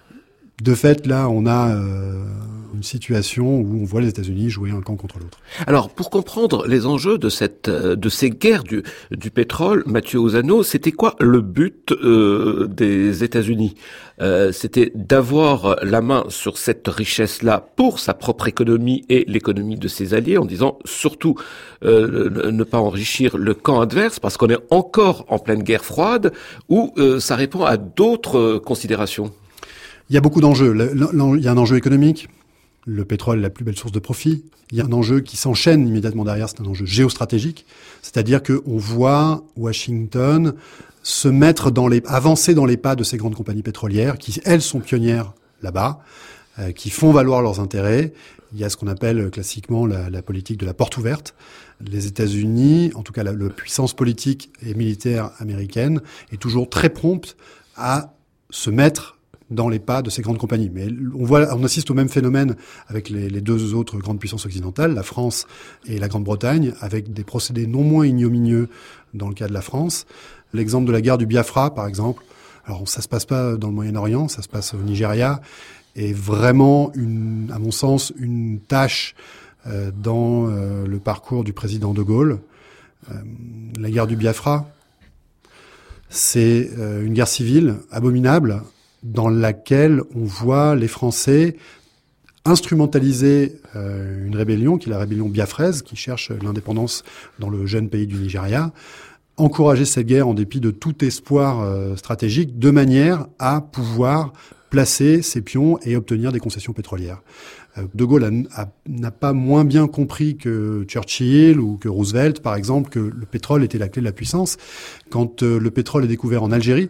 De fait, là, on a euh, une situation où on voit les États-Unis jouer un camp contre l'autre. Alors, pour comprendre les enjeux de cette, de ces guerres du, du pétrole, Mathieu Ozano, c'était quoi le but euh, des États-Unis ? euh, C'était d'avoir la main sur cette richesse-là pour sa propre économie et l'économie de ses alliés, en disant surtout euh, ne pas enrichir le camp adverse, parce qu'on est encore en pleine guerre froide, ou euh, ça répond à d'autres euh, considérations ? Il y a beaucoup d'enjeux. Il y a un enjeu économique. Le pétrole est la plus belle source de profit. Il y a un enjeu qui s'enchaîne immédiatement derrière, c'est un enjeu géostratégique. C'est-à-dire qu'on voit Washington se mettre dans les, avancer dans les pas de ces grandes compagnies pétrolières qui, elles, sont pionnières là-bas, euh, qui font valoir leurs intérêts. Il y a ce qu'on appelle classiquement la, la politique de la porte ouverte. Les États-Unis, en tout cas la, la puissance politique et militaire américaine, est toujours très prompte à se mettre dans les pas de ces grandes compagnies. Mais on voit, on assiste au même phénomène avec les, les deux autres grandes puissances occidentales, la France et la Grande-Bretagne, avec des procédés non moins ignominieux dans le cas de la France. L'exemple de la guerre du Biafra, par exemple. Alors, ça se passe pas dans le Moyen-Orient, ça se passe au Nigeria, est vraiment, une, à mon sens, une tâche euh, dans euh, le parcours du président de Gaulle. Euh, la guerre du Biafra, c'est euh, une guerre civile abominable, dans laquelle on voit les Français instrumentaliser euh, une rébellion, qui est la rébellion biafraise, qui cherche l'indépendance dans le jeune pays du Nigeria, encourager cette guerre en dépit de tout espoir euh, stratégique, de manière à pouvoir placer ses pions et obtenir des concessions pétrolières. Euh, De Gaulle a, a, n'a pas moins bien compris que Churchill ou que Roosevelt, par exemple, que le pétrole était la clé de la puissance. Quand euh, le pétrole est découvert en Algérie,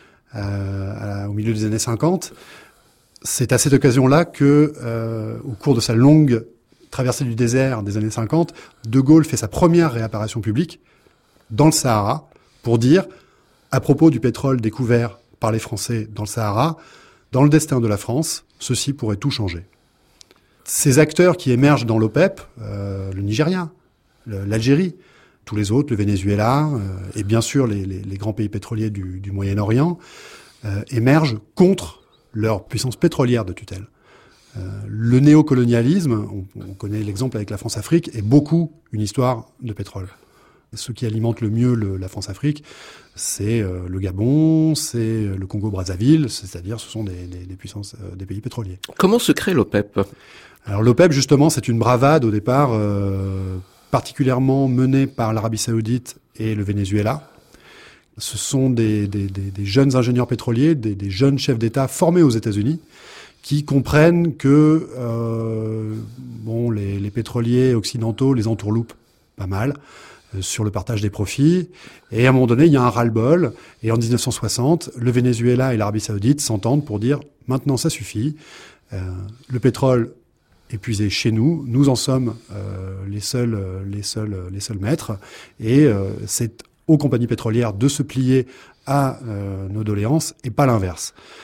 Euh, au milieu des années cinquante, c'est à cette occasion-là que, euh, au cours de sa longue traversée du désert des années cinquante, De Gaulle fait sa première réapparition publique dans le Sahara pour dire, à propos du pétrole découvert par les Français dans le Sahara, dans le destin de la France, ceci pourrait tout changer. Ces acteurs qui émergent dans l'OPEP, euh, le Nigeria, le, l'Algérie, tous les autres, le Venezuela euh, et bien sûr les, les, les grands pays pétroliers du, du Moyen-Orient, euh, émergent contre leur puissance pétrolière de tutelle. Euh, le néocolonialisme, on, on connaît l'exemple avec la France-Afrique, est beaucoup une histoire de pétrole. Ce qui alimente le mieux le, la France-Afrique, c'est euh, le Gabon, c'est le Congo-Brazzaville, c'est-à-dire ce sont des, des, des puissances, euh, des pays pétroliers. Comment se crée l'OPEP ? Alors l'OPEP, justement, c'est une bravade au départ, euh, particulièrement menée par l'Arabie Saoudite et le Venezuela. Ce sont des, des, des, des jeunes ingénieurs pétroliers, des, des jeunes chefs d'État formés aux États-Unis, qui comprennent que euh, bon, les, les pétroliers occidentaux les entourloupent pas mal euh, sur le partage des profits. Et à un moment donné, il y a un ras-le-bol. Et en dix-neuf cent soixante, le Venezuela et l'Arabie Saoudite s'entendent pour dire « maintenant ça suffit, euh, le pétrole épuisé chez nous, nous en sommes euh, les seuls, euh, les seuls, euh, les seuls maîtres, et euh, c'est aux compagnies pétrolières de se plier à euh, nos doléances et pas l'inverse. »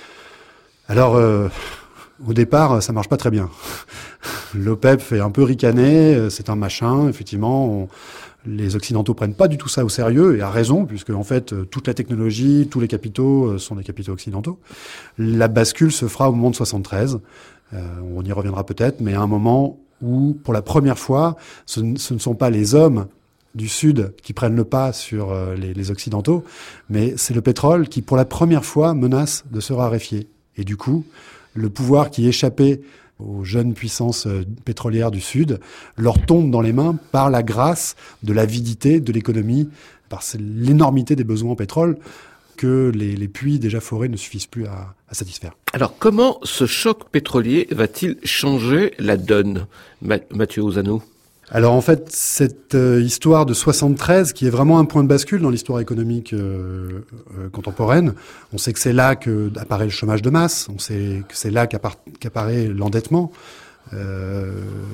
Alors, euh, au départ, ça marche pas très bien. L'OPEP fait un peu ricaner, c'est un machin, effectivement. On, les Occidentaux prennent pas du tout ça au sérieux, et à raison, puisque en fait, toute la technologie, tous les capitaux sont des capitaux occidentaux. La bascule se fera au moment de soixante-treize. Euh, on y reviendra peut-être, mais à un moment où, pour la première fois, ce, ce ne sont pas les hommes du Sud qui prennent le pas sur euh, les, les Occidentaux, mais c'est le pétrole qui, pour la première fois, menace de se raréfier. Et du coup, le pouvoir qui échappait aux jeunes puissances euh, pétrolières du Sud leur tombe dans les mains par la grâce de l'avidité de l'économie, par l'énormité des besoins en pétrole que les, les puits déjà forés ne suffisent plus à, à satisfaire. Alors, comment ce choc pétrolier va-t-il changer la donne, Mathieu Ozano ? Alors en fait, cette euh, histoire de soixante-treize, qui est vraiment un point de bascule dans l'histoire économique euh, euh, contemporaine, on sait que c'est là que apparaît le chômage de masse, on sait que c'est là qu'appara- qu'apparaît l'endettement euh,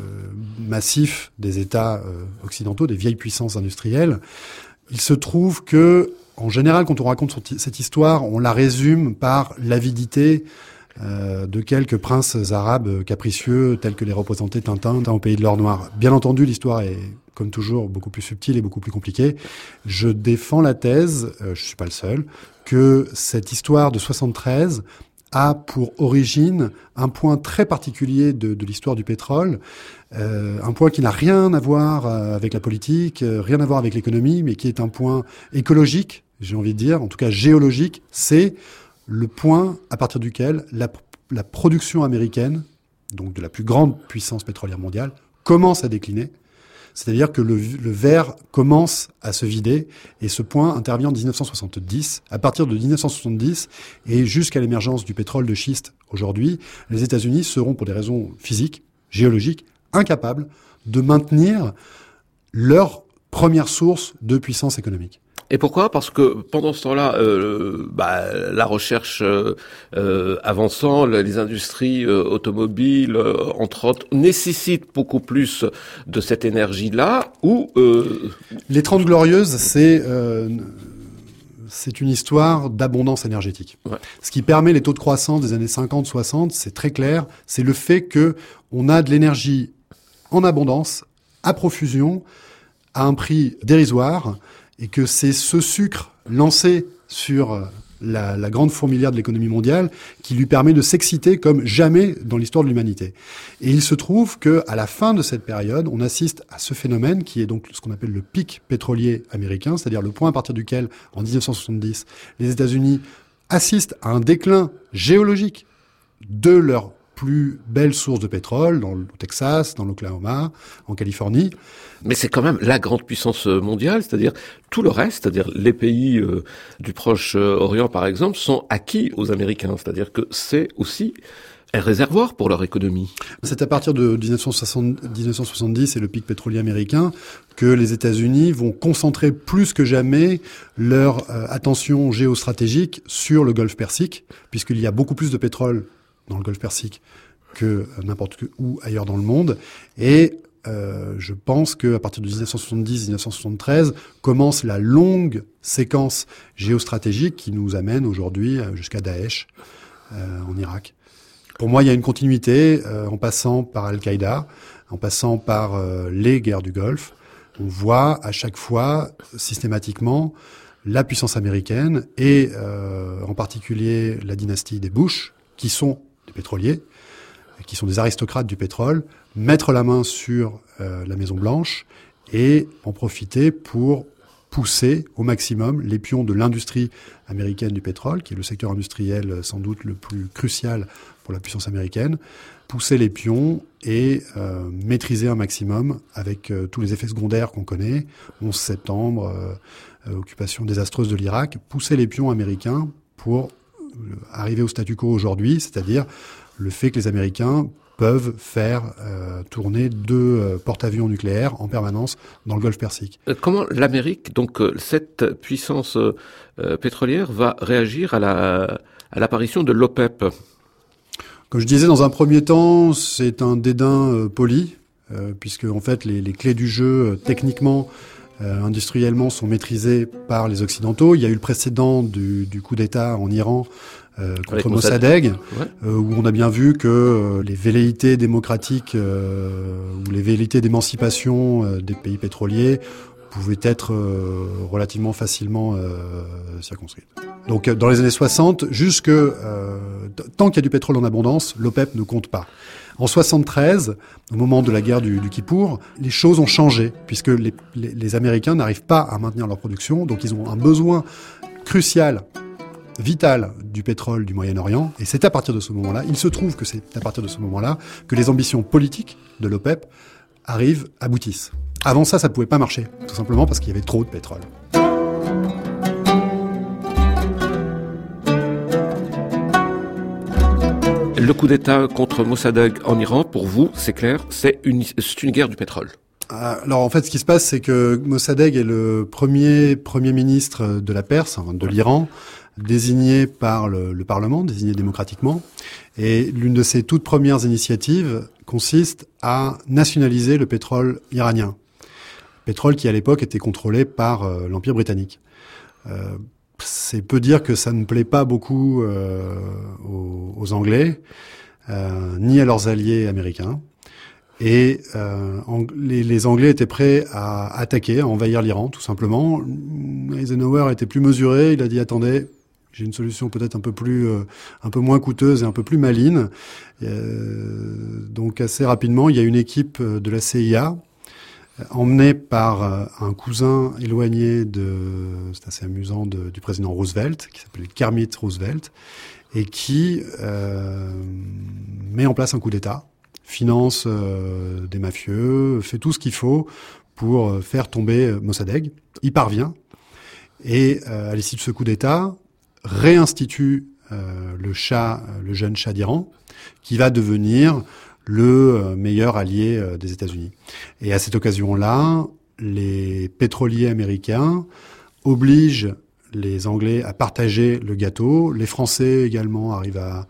massif des États euh, occidentaux, des vieilles puissances industrielles. Il se trouve que, en général, quand on raconte cette histoire, on la résume par l'avidité Euh, de quelques princes arabes capricieux tels que les représentait Tintin dans Au pays de l'or noir. Bien entendu, l'histoire est, comme toujours, beaucoup plus subtile et beaucoup plus compliquée. Je défends la thèse, euh, je suis pas le seul, que cette histoire de soixante-treize a pour origine un point très particulier de, de l'histoire du pétrole, euh, un point qui n'a rien à voir avec la politique, euh, rien à voir avec l'économie, mais qui est un point écologique, j'ai envie de dire, en tout cas géologique. C'est le point à partir duquel la, la production américaine, donc de la plus grande puissance pétrolière mondiale, commence à décliner. C'est-à-dire que le, le verre commence à se vider, et ce point intervient en dix-neuf cent soixante-dix. À partir de dix-neuf cent soixante-dix et jusqu'à l'émergence du pétrole de schiste aujourd'hui, les États-Unis seront, pour des raisons physiques, géologiques, incapables de maintenir leur première source de puissance économique. Et pourquoi ? Parce que pendant ce temps-là, euh, bah, la recherche euh, euh, avançant, les industries euh, automobiles, euh, entre autres, nécessitent beaucoup plus de cette énergie-là. Ou euh... les Trente Glorieuses, c'est euh, c'est une histoire d'abondance énergétique. Ouais. Ce qui permet les taux de croissance des années cinquante soixante, c'est très clair, c'est le fait que on a de l'énergie en abondance, à profusion, à un prix dérisoire, et que c'est ce sucre lancé sur la, la grande fourmilière de l'économie mondiale qui lui permet de s'exciter comme jamais dans l'histoire de l'humanité. Et il se trouve que à la fin de cette période, on assiste à ce phénomène qui est donc ce qu'on appelle le pic pétrolier américain, c'est-à-dire le point à partir duquel, en dix-neuf cent soixante-dix, les États-Unis assistent à un déclin géologique de leur plus belles sources de pétrole, dans le Texas, dans l'Oklahoma, en Californie. Mais c'est quand même la grande puissance mondiale, c'est-à-dire tout le reste, c'est-à-dire les pays euh, du Proche-Orient, par exemple, sont acquis aux Américains. C'est-à-dire que c'est aussi un réservoir pour leur économie. C'est à partir de dix-neuf cent soixante-dix et le pic pétrolier américain que les États-Unis vont concentrer plus que jamais leur euh, attention géostratégique sur le Golfe Persique, puisqu'il y a beaucoup plus de pétrole dans le Golfe Persique que n'importe où ailleurs dans le monde. Et euh, je pense qu'à partir de dix-neuf cent soixante-dix dix-neuf cent soixante-treize commence la longue séquence géostratégique qui nous amène aujourd'hui jusqu'à Daesh euh, en Irak. Pour moi, il y a une continuité euh, en passant par Al-Qaïda, en passant par euh, les guerres du Golfe. On voit à chaque fois, systématiquement, la puissance américaine et euh, en particulier la dynastie des Bush, qui sont des pétroliers, qui sont des aristocrates du pétrole, mettre la main sur euh, la Maison-Blanche et en profiter pour pousser au maximum les pions de l'industrie américaine du pétrole, qui est le secteur industriel sans doute le plus crucial pour la puissance américaine, pousser les pions et euh, maîtriser un maximum avec euh, tous les effets secondaires qu'on connaît, onze septembre, euh, euh, occupation désastreuse de l'Irak, pousser les pions américains pour arriver au statu quo aujourd'hui, c'est-à-dire le fait que les Américains peuvent faire euh, tourner deux euh, porte-avions nucléaires en permanence dans le Golfe Persique. Comment l'Amérique, donc euh, cette puissance euh, pétrolière, va réagir à la à l'apparition de l'OPEP ? Comme je disais, dans un premier temps, c'est un dédain euh, poli, euh, puisque en fait les, les clés du jeu, euh, techniquement, euh, industriellement sont maîtrisés par les Occidentaux. Il y a eu le précédent du, du coup d'État en Iran euh, contre Mossadegh, ouais. euh, où on a bien vu que euh, les velléités démocratiques euh, ou les velléités d'émancipation euh, des pays pétroliers pouvaient être euh, relativement facilement euh, circonscrites. Donc dans les années soixante, jusque euh, tant qu'il y a du pétrole en abondance, l'OPEP ne compte pas. En soixante-treize, au moment de la guerre du, du Kippour, les choses ont changé puisque les, les, les Américains n'arrivent pas à maintenir leur production, donc ils ont un besoin crucial, vital du pétrole du Moyen-Orient, et c'est à partir de ce moment-là, il se trouve que c'est à partir de ce moment-là que les ambitions politiques de l'OPEP arrivent, aboutissent. Avant ça, ça ne pouvait pas marcher, tout simplement parce qu'il y avait trop de pétrole. Le coup d'État contre Mossadegh en Iran, pour vous, c'est clair, c'est une, c'est une guerre du pétrole. Alors en fait, ce qui se passe, c'est que Mossadegh est le premier premier ministre de la Perse, enfin, de l'Iran, désigné par le, le Parlement, désigné démocratiquement. Et l'une de ses toutes premières initiatives consiste à nationaliser le pétrole iranien. Pétrole qui, à l'époque, était contrôlé par euh, l'Empire britannique. Euh, c'est peu dire que ça ne plaît pas beaucoup euh, aux, aux Anglais, euh, ni à leurs alliés américains. Et euh, les, les Anglais étaient prêts à attaquer, à envahir l'Iran, tout simplement. Eisenhower était plus mesuré. Il a dit « Attendez, j'ai une solution peut-être un peu plus, euh, un peu moins coûteuse et un peu plus maligne. Euh, » Donc assez rapidement, il y a une équipe de la C I A emmené par un cousin éloigné de, c'est assez amusant, de, du président Roosevelt, qui s'appelait Kermit Roosevelt, et qui euh, met en place un coup d'État, finance euh, des mafieux, fait tout ce qu'il faut pour faire tomber Mossadegh. Il parvient, et euh, à l'issue de ce coup d'État, réinstitue euh, le Shah, le jeune Shah d'Iran, qui va devenir le meilleur allié des États-Unis. Et à cette occasion-là, les pétroliers américains obligent les Anglais à partager le gâteau. Les Français également arrivent à,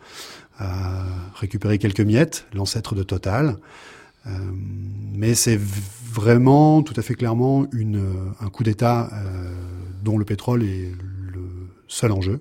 à récupérer quelques miettes, l'ancêtre de Total. Euh, mais c'est vraiment, tout à fait clairement, une, un coup d'État euh, dont le pétrole est le seul enjeu.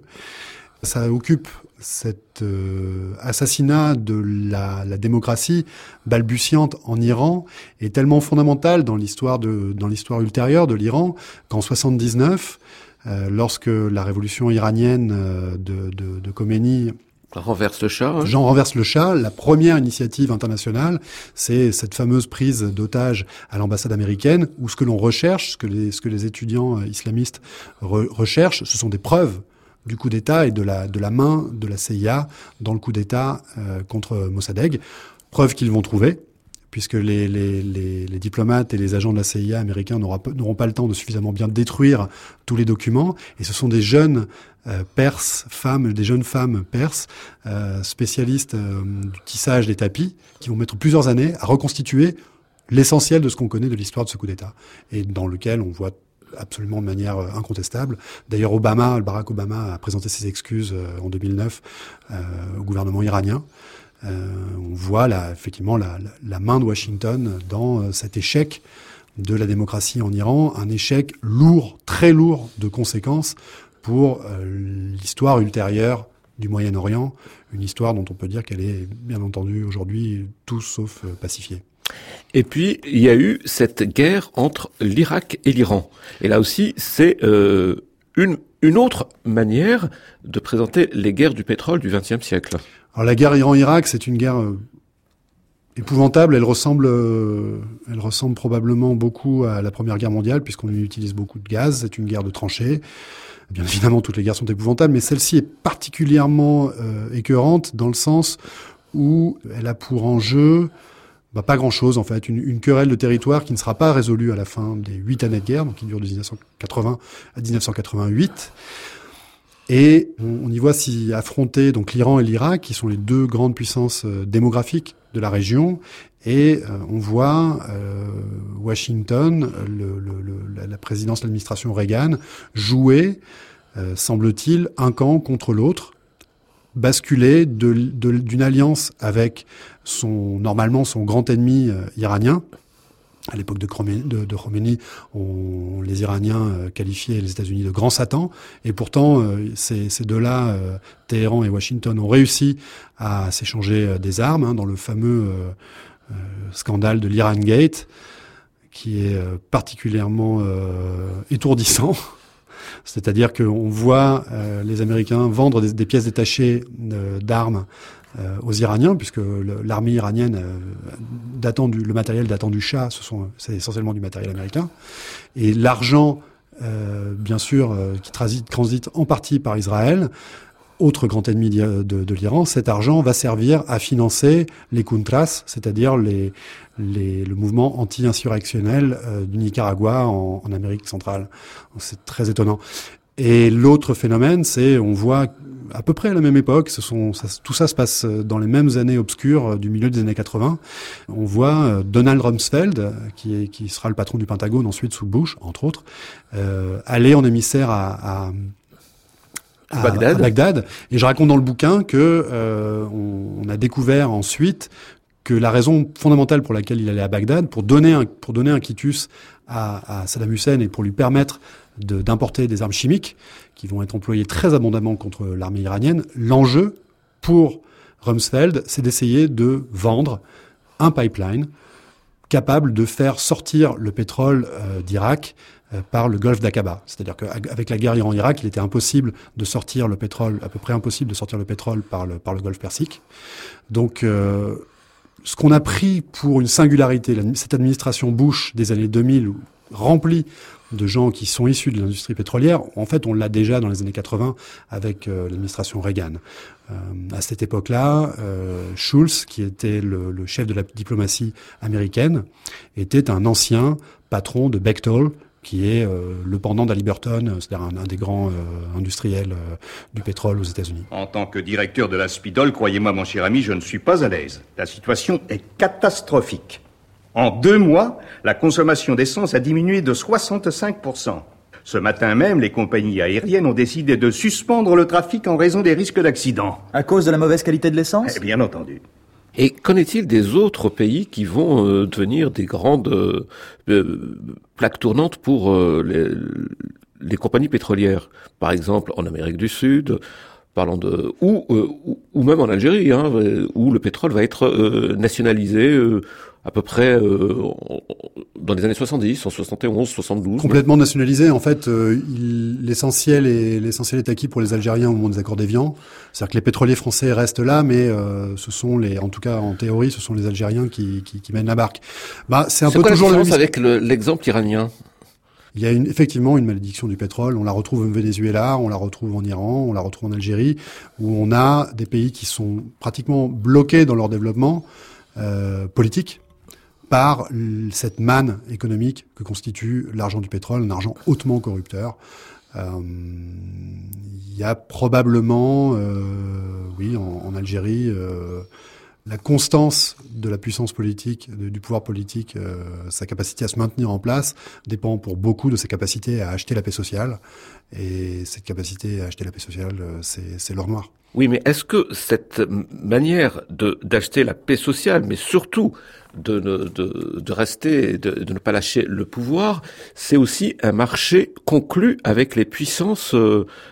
Ça occupe cet euh, assassinat de la, la démocratie balbutiante en Iran est tellement fondamental dans l'histoire de dans l'histoire ultérieure de l'Iran qu'en soixante-dix-neuf, euh, lorsque la révolution iranienne euh, de, de, de Khomeini renverse le Shah, hein. Jean renverse le Shah, la première initiative internationale, c'est cette fameuse prise d'otage à l'ambassade américaine, où ce que l'on recherche, ce que les, ce que les étudiants islamistes re, recherchent, ce sont des preuves du coup d'État et de la, de la main de la C I A dans le coup d'État euh, contre Mossadegh. Preuve qu'ils vont trouver, puisque les, les, les, les diplomates et les agents de la C I A américains n'auront, n'auront pas le temps de suffisamment bien détruire tous les documents. Et ce sont des jeunes euh, Perses, femmes, des jeunes femmes perses, euh, spécialistes euh, du tissage des tapis, qui vont mettre plusieurs années à reconstituer l'essentiel de ce qu'on connaît de l'histoire de ce coup d'État, et dans lequel on voit absolument de manière incontestable. D'ailleurs, Obama, Barack Obama a présenté ses excuses euh, en deux mille neuf euh, au gouvernement iranien. Euh, on voit là, effectivement la, la, la main de Washington dans euh, cet échec de la démocratie en Iran, un échec lourd, très lourd de conséquences pour euh, l'histoire ultérieure du Moyen-Orient, une histoire dont on peut dire qu'elle est bien entendu aujourd'hui tout sauf euh, pacifiée. Et puis, il y a eu cette guerre entre l'Irak et l'Iran. Et là aussi, c'est euh, une, une autre manière de présenter les guerres du pétrole du vingtième siècle. Alors la guerre Iran-Irak, c'est une guerre euh, épouvantable. Elle ressemble, euh, elle ressemble probablement beaucoup à la Première Guerre mondiale, puisqu'on y utilise beaucoup de gaz. C'est une guerre de tranchées. Bien évidemment, toutes les guerres sont épouvantables, mais celle-ci est particulièrement euh, écœurante dans le sens où elle a pour enjeu... Bah, pas grand-chose, en fait. Une, une querelle de territoire qui ne sera pas résolue à la fin des huit années de guerre, donc qui dure de dix-neuf cent quatre-vingts à dix-neuf cent quatre-vingt-huit. Et on, on y voit s'y affronter donc l'Iran et l'Irak, qui sont les deux grandes puissances euh, démographiques de la région. Et euh, on voit euh, Washington, le, le, le, la, la présidence de l'administration Reagan, jouer, euh, semble-t-il, un camp contre l'autre, basculer de, de, d'une alliance avec son normalement son grand ennemi euh, iranien À l'époque de Khomeini, de, de Khomeini on, les Iraniens euh, qualifiaient les États-Unis de grands satans. Et pourtant, euh, ces, ces deux-là, euh, Téhéran et Washington, ont réussi à s'échanger euh, des armes hein, dans le fameux euh, euh, scandale de l'Iran Gate, qui est euh, particulièrement euh, étourdissant. C'est-à-dire qu'on voit euh, les Américains vendre des, des pièces détachées euh, d'armes euh, aux Iraniens, puisque le, l'armée iranienne, euh, datant du, le matériel datant du Shah, ce sont, c'est essentiellement du matériel américain. Et l'argent, euh, bien sûr, euh, qui transite, transite en partie par Israël, autre grand ennemi de, de, de l'Iran, cet argent va servir à financer les Contras, c'est-à-dire les, les, le mouvement anti-insurrectionnel euh, du Nicaragua en, en Amérique centrale. C'est très étonnant. Et l'autre phénomène, c'est, on voit à peu près à la même époque, ce sont, ça, tout ça se passe dans les mêmes années obscures du milieu des années quatre-vingts. On voit Donald Rumsfeld, qui, est, qui sera le patron du Pentagone ensuite sous Bush, entre autres, euh, aller en émissaire à, à À Bagdad. à Bagdad. Et je raconte dans le bouquin que euh, on, on a découvert ensuite que la raison fondamentale pour laquelle il allait à Bagdad, pour donner un, pour donner un quitus à, à Saddam Hussein et pour lui permettre de, d'importer des armes chimiques qui vont être employées très abondamment contre l'armée iranienne, l'enjeu pour Rumsfeld, c'est d'essayer de vendre un pipeline capable de faire sortir le pétrole euh, d'Irak par le golfe d'Aqaba. C'est-à-dire qu'avec la guerre Iran-Irak, il était impossible de sortir le pétrole, à peu près impossible de sortir le pétrole par le, par le golfe Persique. Donc, euh, ce qu'on a pris pour une singularité, cette administration Bush des années deux mille, remplie de gens qui sont issus de l'industrie pétrolière, en fait, on l'a déjà dans les années quatre-vingts avec euh, l'administration Reagan. Euh, à cette époque-là, euh, Shultz, qui était le, le chef de la diplomatie américaine, était un ancien patron de Bechtel, qui est euh, le pendant d'Haliburton, c'est-à-dire un, un des grands euh, industriels euh, du pétrole aux États-Unis. En tant que directeur de la Spidol, croyez-moi, mon cher ami, je ne suis pas à l'aise. La situation est catastrophique. En deux mois, la consommation d'essence a diminué de soixante-cinq pour cent. Ce matin même, les compagnies aériennes ont décidé de suspendre le trafic en raison des risques d'accident. À cause de la mauvaise qualité de l'essence ? Eh, bien entendu. Et qu'en est-il des autres pays qui vont euh, devenir des grandes euh, euh, plaques tournantes pour euh, les, les compagnies pétrolières ? Par exemple, en Amérique du Sud, parlant de ou euh, ou, ou même en Algérie, hein, où le pétrole va être euh, nationalisé euh, à peu près euh, dans les années soixante-dix, en soixante et onze, soixante-douze. Complètement nationalisé. En fait, euh, il, l'essentiel est l'essentiel est acquis pour les Algériens au moment des accords d'Évian. C'est-à-dire que les pétroliers français restent là, mais euh, ce sont les, en tout cas en théorie, ce sont les Algériens qui, qui, qui mènent la barque. Bah, c'est un c'est peu quoi toujours la le différence avec le, l'exemple iranien ? Il y a une, effectivement une malédiction du pétrole. On la retrouve au Venezuela, on la retrouve en Iran, on la retrouve en Algérie, où on a des pays qui sont pratiquement bloqués dans leur développement euh, politique par cette manne économique que constitue l'argent du pétrole, un argent hautement corrupteur. Euh, il y a probablement, euh, oui, en, en Algérie, euh, la constance de la puissance politique, de, du pouvoir politique, euh, sa capacité à se maintenir en place, dépend pour beaucoup de sa capacité à acheter la paix sociale. Et cette capacité à acheter la paix sociale, euh, c'est, c'est l'or noir. Oui, mais est-ce que cette manière de d'acheter la paix sociale, mais surtout de de de, de rester, de, de ne pas lâcher le pouvoir, c'est aussi un marché conclu avec les puissances mondiales ?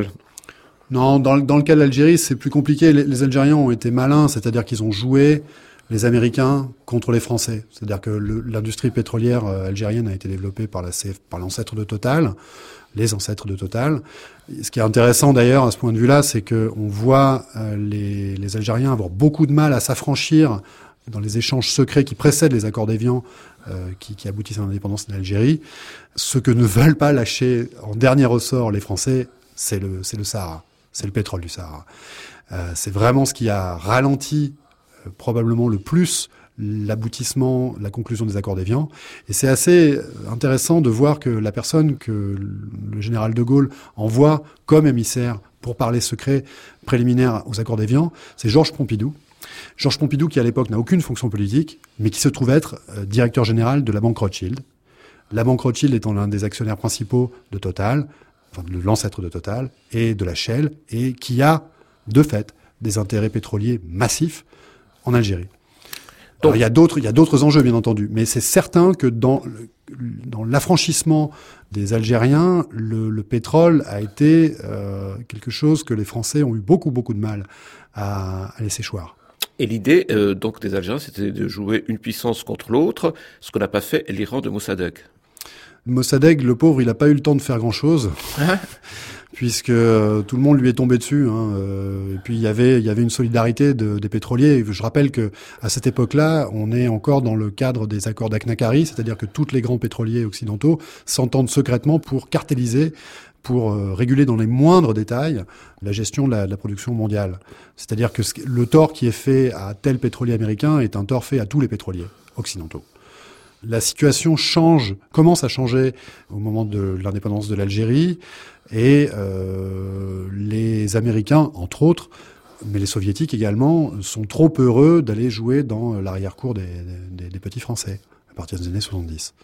Non, dans, dans le cas de l'Algérie, c'est plus compliqué. Les, les Algériens ont été malins, c'est-à-dire qu'ils ont joué les Américains contre les Français. C'est-à-dire que le, l'industrie pétrolière algérienne a été développée par la C F, par l'ancêtre de Total, les ancêtres de Total. Ce qui est intéressant d'ailleurs à ce point de vue-là, c'est que on voit euh, les, les Algériens avoir beaucoup de mal à s'affranchir dans les échanges secrets qui précèdent les accords d'Évian, euh, qui, qui aboutissent à l'indépendance de l'Algérie. Ce que ne veulent pas lâcher en dernier ressort les Français, c'est le, c'est le Sahara, c'est le pétrole du Sahara. Euh, c'est vraiment ce qui a ralenti euh, probablement le plus l'aboutissement, la conclusion des accords d'Évian. Et c'est assez intéressant de voir que la personne que le général de Gaulle envoie comme émissaire pour parler secret préliminaire aux accords d'Évian, c'est Georges Pompidou. Georges Pompidou qui à l'époque n'a aucune fonction politique, mais qui se trouve être euh, directeur général de la banque Rothschild. La banque Rothschild étant l'un des actionnaires principaux de Total, enfin de l'ancêtre de Total, et de la Shell, et qui a, de fait, des intérêts pétroliers massifs en Algérie. Alors, il y a d'autres, il y a d'autres enjeux, bien entendu, mais c'est certain que dans, dans l'affranchissement des Algériens, le, le pétrole a été euh, quelque chose que les Français ont eu beaucoup, beaucoup de mal à, à laisser choir. Et l'idée euh, donc des Algériens, c'était de jouer une puissance contre l'autre, ce qu'on n'a pas fait l'Iran de Mossadegh. Mossadegh, le pauvre, il n'a pas eu le temps de faire grand-chose. Puisque euh, tout le monde lui est tombé dessus. Hein, euh, et puis il y avait, il y avait une solidarité de, des pétroliers. Je rappelle que à cette époque-là, on est encore dans le cadre des accords d'Aknakari, c'est-à-dire que tous les grands pétroliers occidentaux s'entendent secrètement pour cartéliser, pour euh, réguler dans les moindres détails la gestion de la, de la production mondiale. C'est-à-dire que ce, le tort qui est fait à tel pétrolier américain est un tort fait à tous les pétroliers occidentaux. La situation change, commence à changer au moment de l'indépendance de l'Algérie. Et euh, les Américains, entre autres, mais les Soviétiques également, sont trop heureux d'aller jouer dans l'arrière-cour des, des, des petits Français, à partir des années soixante-dix.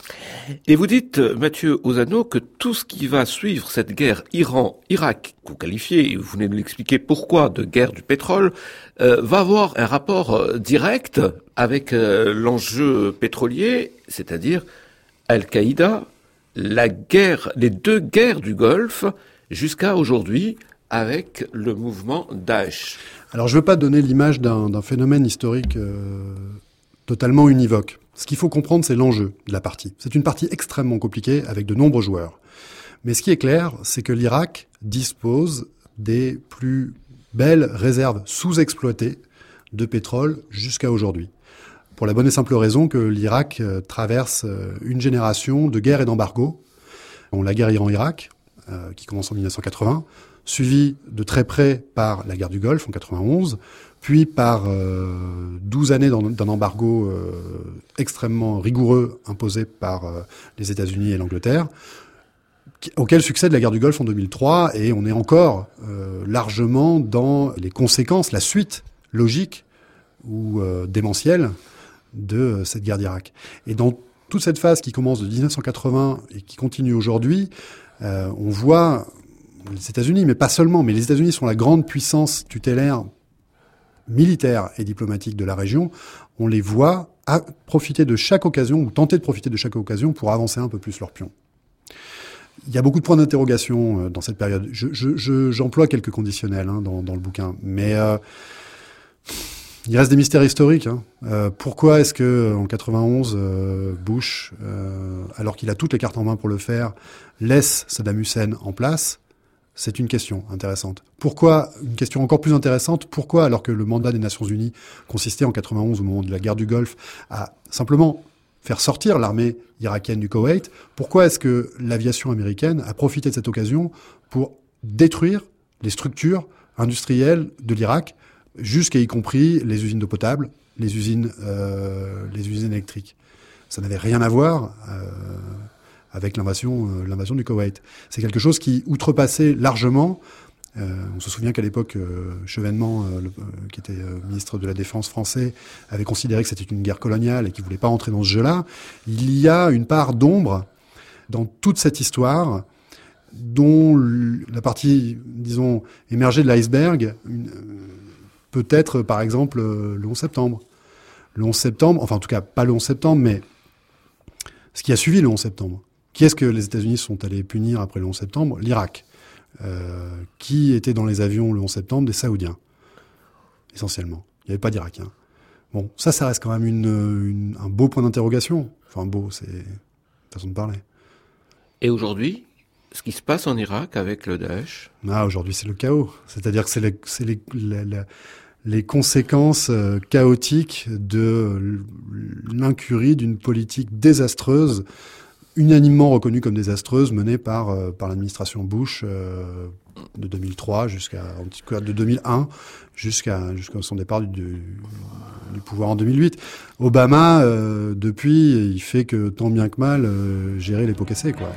Et vous dites, Mathieu Ozano, que tout ce qui va suivre cette guerre Iran-Irak, que vous qualifiez, et vous venez de l'expliquer pourquoi, de guerre du pétrole, euh, va avoir un rapport euh, direct avec euh, l'enjeu pétrolier, c'est-à-dire Al-Qaïda, la guerre, les deux guerres du Golfe, jusqu'à aujourd'hui, avec le mouvement Daesh. Alors, je ne veux pas donner l'image d'un, d'un phénomène historique euh, totalement univoque. Ce qu'il faut comprendre, c'est l'enjeu de la partie. C'est une partie extrêmement compliquée, avec de nombreux joueurs. Mais ce qui est clair, c'est que l'Irak dispose des plus belles réserves sous-exploitées de pétrole jusqu'à aujourd'hui. Pour la bonne et simple raison que l'Irak euh, traverse euh, une génération de guerre et d'embargo. On la guerre Iran-Irak, euh, qui commence en dix-neuf cent quatre-vingts, suivie de très près par la guerre du Golfe en quatre-vingt-onze, puis par euh, douze années d'un, d'un embargo euh, extrêmement rigoureux imposé par euh, les États-Unis et l'Angleterre, qui, auquel succède la guerre du Golfe en deux mille trois, et on est encore euh, largement dans les conséquences, la suite logique ou euh, démentielle de cette guerre d'Irak. Et dans toute cette phase qui commence de dix-neuf cent quatre-vingts et qui continue aujourd'hui, euh, on voit les États-Unis, mais pas seulement, mais les États-Unis sont la grande puissance tutélaire militaire et diplomatique de la région. On les voit à profiter de chaque occasion, ou tenter de profiter de chaque occasion pour avancer un peu plus leur pion. Il y a beaucoup de points d'interrogation dans cette période. Je, je, je, j'emploie quelques conditionnels hein, dans, dans le bouquin, mais euh, il reste des mystères historiques. Hein. Euh, pourquoi est-ce que en quatre-vingt-onze, euh, Bush, euh, alors qu'il a toutes les cartes en main pour le faire, laisse Saddam Hussein en place? C'est une question intéressante. Pourquoi, une question encore plus intéressante, pourquoi, alors que le mandat des Nations Unies consistait en quatre-vingt-onze, au moment de la guerre du Golfe, à simplement faire sortir l'armée irakienne du Koweït, pourquoi est-ce que l'aviation américaine a profité de cette occasion pour détruire les structures industrielles de l'Irak, jusqu'à y compris les usines d'eau potable, les usines, euh, les usines électriques? Ça n'avait rien à voir euh, avec l'invasion, euh, l'invasion du Koweït. C'est quelque chose qui outrepassait largement. Euh, on se souvient qu'à l'époque, euh, Chevènement, euh, le, euh, qui était euh, ministre de la Défense français, avait considéré que c'était une guerre coloniale et qu'il voulait pas entrer dans ce jeu-là. Il y a une part d'ombre dans toute cette histoire, dont la partie, disons, émergée de l'iceberg, une, peut-être, par exemple, le onze septembre. Le onze septembre, enfin en tout cas pas le onze septembre, mais ce qui a suivi le onze septembre. Qui est-ce que les États-Unis sont allés punir après le onze septembre? L'Irak. Euh, qui était dans les avions le onze septembre? Des Saoudiens, essentiellement. Il n'y avait pas d'Irakiens. Bon, ça, ça reste quand même une, une, un beau point d'interrogation. Enfin, beau, c'est une façon de parler. Et aujourd'hui, ce qui se passe en Irak avec le Daesh? Ah, aujourd'hui, c'est le chaos. C'est-à-dire que c'est les, c'est les, les, les, les conséquences euh, chaotiques de l'incurie d'une politique désastreuse, unanimement reconnue comme désastreuse, menée par euh, par l'administration Bush euh, de deux mille trois jusqu'à de deux mille un jusqu'à jusqu'à son départ du, du, du pouvoir en deux mille huit. Obama, euh, depuis, il fait que tant bien que mal euh, gérer les pots cassés, quoi.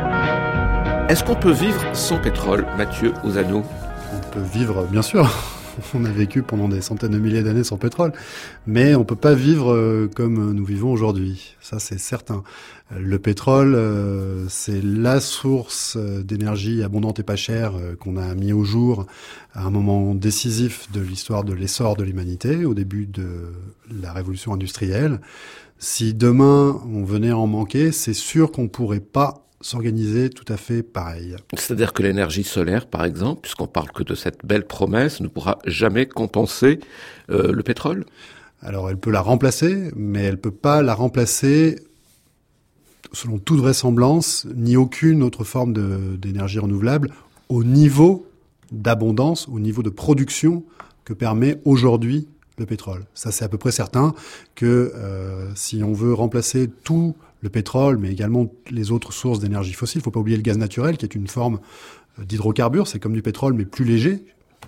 Est-ce qu'on peut vivre sans pétrole, Mathieu Ozano? On peut vivre, bien sûr. on a vécu pendant des centaines de milliers d'années sans pétrole, mais on peut pas vivre euh, comme nous vivons aujourd'hui. Ça, c'est certain. Le pétrole, euh, c'est la source d'énergie abondante et pas chère euh, qu'on a mis au jour à un moment décisif de l'histoire de l'essor de l'humanité, au début de la révolution industrielle. Si demain on venait à en manquer, c'est sûr qu'on pourrait pas s'organiser tout à fait pareil. C'est-à-dire que l'énergie solaire, par exemple, puisqu'on parle que de cette belle promesse, ne pourra jamais compenser euh, le pétrole ? Alors elle peut la remplacer, mais elle peut pas la remplacer selon toute vraisemblance, ni aucune autre forme de, d'énergie renouvelable au niveau d'abondance, au niveau de production que permet aujourd'hui le pétrole. Ça, c'est à peu près certain que euh, si on veut remplacer tout le pétrole, mais également les autres sources d'énergie fossile, il ne faut pas oublier le gaz naturel, qui est une forme d'hydrocarbure, c'est comme du pétrole, mais plus léger,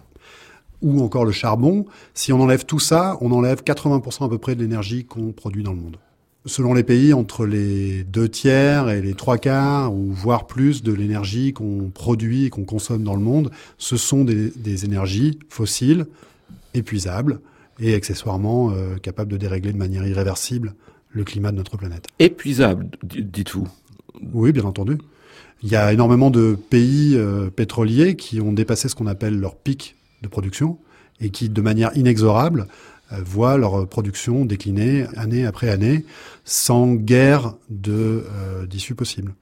ou encore le charbon. Si on enlève tout ça, on enlève quatre-vingts pour cent à peu près de l'énergie qu'on produit dans le monde. Selon les pays, entre les deux tiers et les trois quarts, ou voire plus, de l'énergie qu'on produit et qu'on consomme dans le monde, ce sont des, des énergies fossiles, épuisables, et accessoirement euh, capables de dérégler de manière irréversible le climat de notre planète. Épuisable, dites-vous ? Oui, bien entendu. Il y a énormément de pays euh, pétroliers qui ont dépassé ce qu'on appelle leur pic de production et qui, de manière inexorable, euh, voient leur production décliner année après année sans guère de, euh, d'issue possible.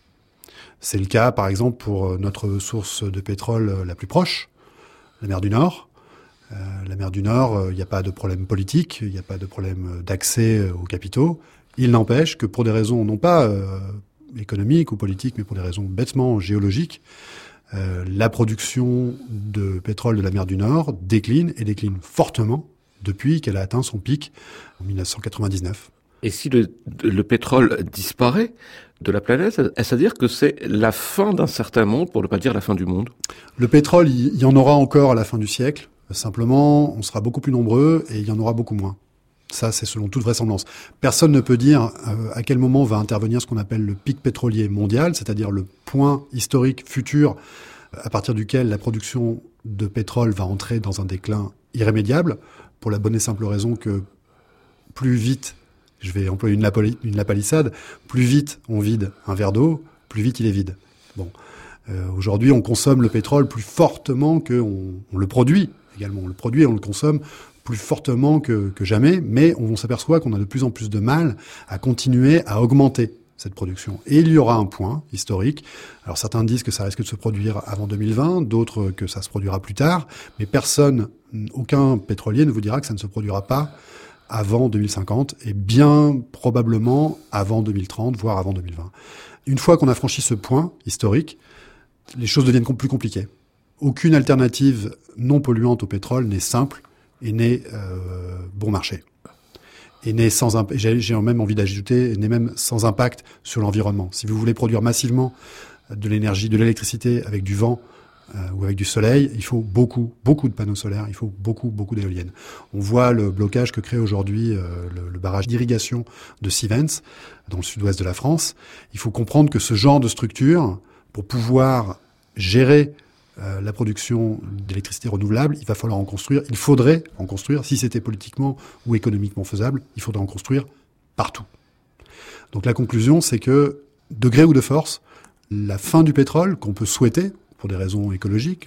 C'est le cas, par exemple, pour notre source de pétrole la plus proche, la mer du Nord. Euh, la mer du Nord, il euh, n'y a pas de problème politique, il n'y a pas de problème d'accès euh, aux capitaux. Il n'empêche que pour des raisons non pas euh, économiques ou politiques, mais pour des raisons bêtement géologiques, euh, la production de pétrole de la mer du Nord décline et décline fortement depuis qu'elle a atteint son pic en dix-neuf cent quatre-vingt-dix-neuf. Et si le, le pétrole disparaît de la planète, est-ce à dire que c'est la fin d'un certain monde, pour ne pas dire la fin du monde ? Le pétrole, il y en aura encore à la fin du siècle. Simplement, on sera beaucoup plus nombreux et il y en aura beaucoup moins. Ça, c'est selon toute vraisemblance. Personne ne peut dire euh, à quel moment va intervenir ce qu'on appelle le pic pétrolier mondial, c'est-à-dire le point historique futur à partir duquel la production de pétrole va entrer dans un déclin irrémédiable, pour la bonne et simple raison que plus vite, je vais employer une, lapali- une lapalissade, plus vite on vide un verre d'eau, plus vite il est vide. Bon, euh, aujourd'hui, on consomme le pétrole plus fortement qu'on on le produit. Également, on le produit et on le consomme plus fortement que, que jamais, mais on s'aperçoit qu'on a de plus en plus de mal à continuer à augmenter cette production. Et il y aura un point historique. Alors certains disent que ça risque de se produire avant deux mille vingt, d'autres que ça se produira plus tard, mais personne, aucun pétrolier ne vous dira que ça ne se produira pas avant deux mille cinquante et bien probablement avant deux mille trente, voire avant deux mille vingt. Une fois qu'on a franchi ce point historique, les choses deviennent plus compliquées. Aucune alternative non polluante au pétrole n'est simple et n'est euh, bon marché. Et n'est sans imp- j'ai, j'ai même envie d'ajouter, n'est même sans impact sur l'environnement. Si vous voulez produire massivement de l'énergie, de l'électricité avec du vent euh, ou avec du soleil, il faut beaucoup, beaucoup de panneaux solaires, il faut beaucoup, beaucoup d'éoliennes. On voit le blocage que crée aujourd'hui euh, le, le barrage d'irrigation de Sivens, dans le sud-ouest de la France. Il faut comprendre que ce genre de structure, pour pouvoir gérer Euh, la production d'électricité renouvelable, il va falloir en construire, il faudrait en construire, si c'était politiquement ou économiquement faisable, il faudrait en construire partout. Donc la conclusion, c'est que, de gré ou de force, la fin du pétrole, qu'on peut souhaiter, pour des raisons écologiques,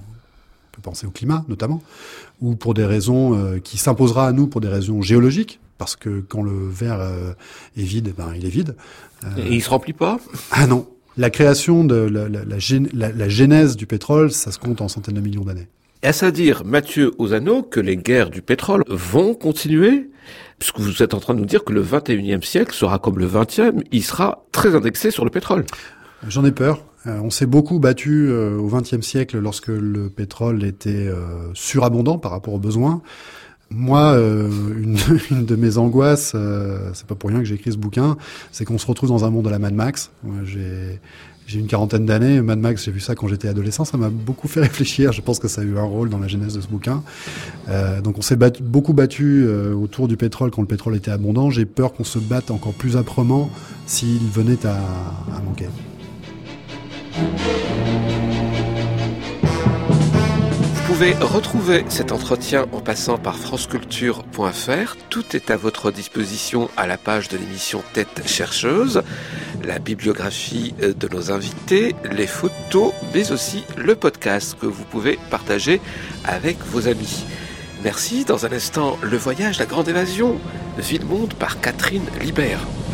on peut penser au climat notamment, ou pour des raisons euh, qui s'imposera à nous pour des raisons géologiques, parce que quand le verre euh, est vide, ben, il est vide. Euh... Et il se remplit pas ? Ah non. La création de la, la, la, la, la genèse du pétrole, ça se compte en centaines de millions d'années. Est-ce à dire, Mathieu Ozano, que les guerres du pétrole vont continuer ? Puisque vous êtes en train de nous dire que le vingt et unième siècle sera comme le vingtième, il sera très indexé sur le pétrole. J'en ai peur. Euh, on s'est beaucoup battu euh, au vingtième siècle lorsque le pétrole était euh, surabondant par rapport aux besoins. Moi, euh, une, une de mes angoisses, euh, c'est pas pour rien que j'ai écrit ce bouquin, c'est qu'on se retrouve dans un monde à la Mad Max. Moi, j'ai, j'ai une quarantaine d'années, Mad Max, j'ai vu ça quand j'étais adolescent, ça m'a beaucoup fait réfléchir. Je pense que ça a eu un rôle dans la genèse de ce bouquin. Euh, donc, on s'est battu, beaucoup battu euh, autour du pétrole quand le pétrole était abondant. J'ai peur qu'on se batte encore plus âprement s'il venait à, à manquer. Vous pouvez retrouver cet entretien en passant par franceculture point f r. Tout est à votre disposition à la page de l'émission Tête chercheuse, la bibliographie de nos invités, les photos, mais aussi le podcast que vous pouvez partager avec vos amis. Merci. Dans un instant, le voyage, la grande évasion, Ville-Monde par Catherine Libert.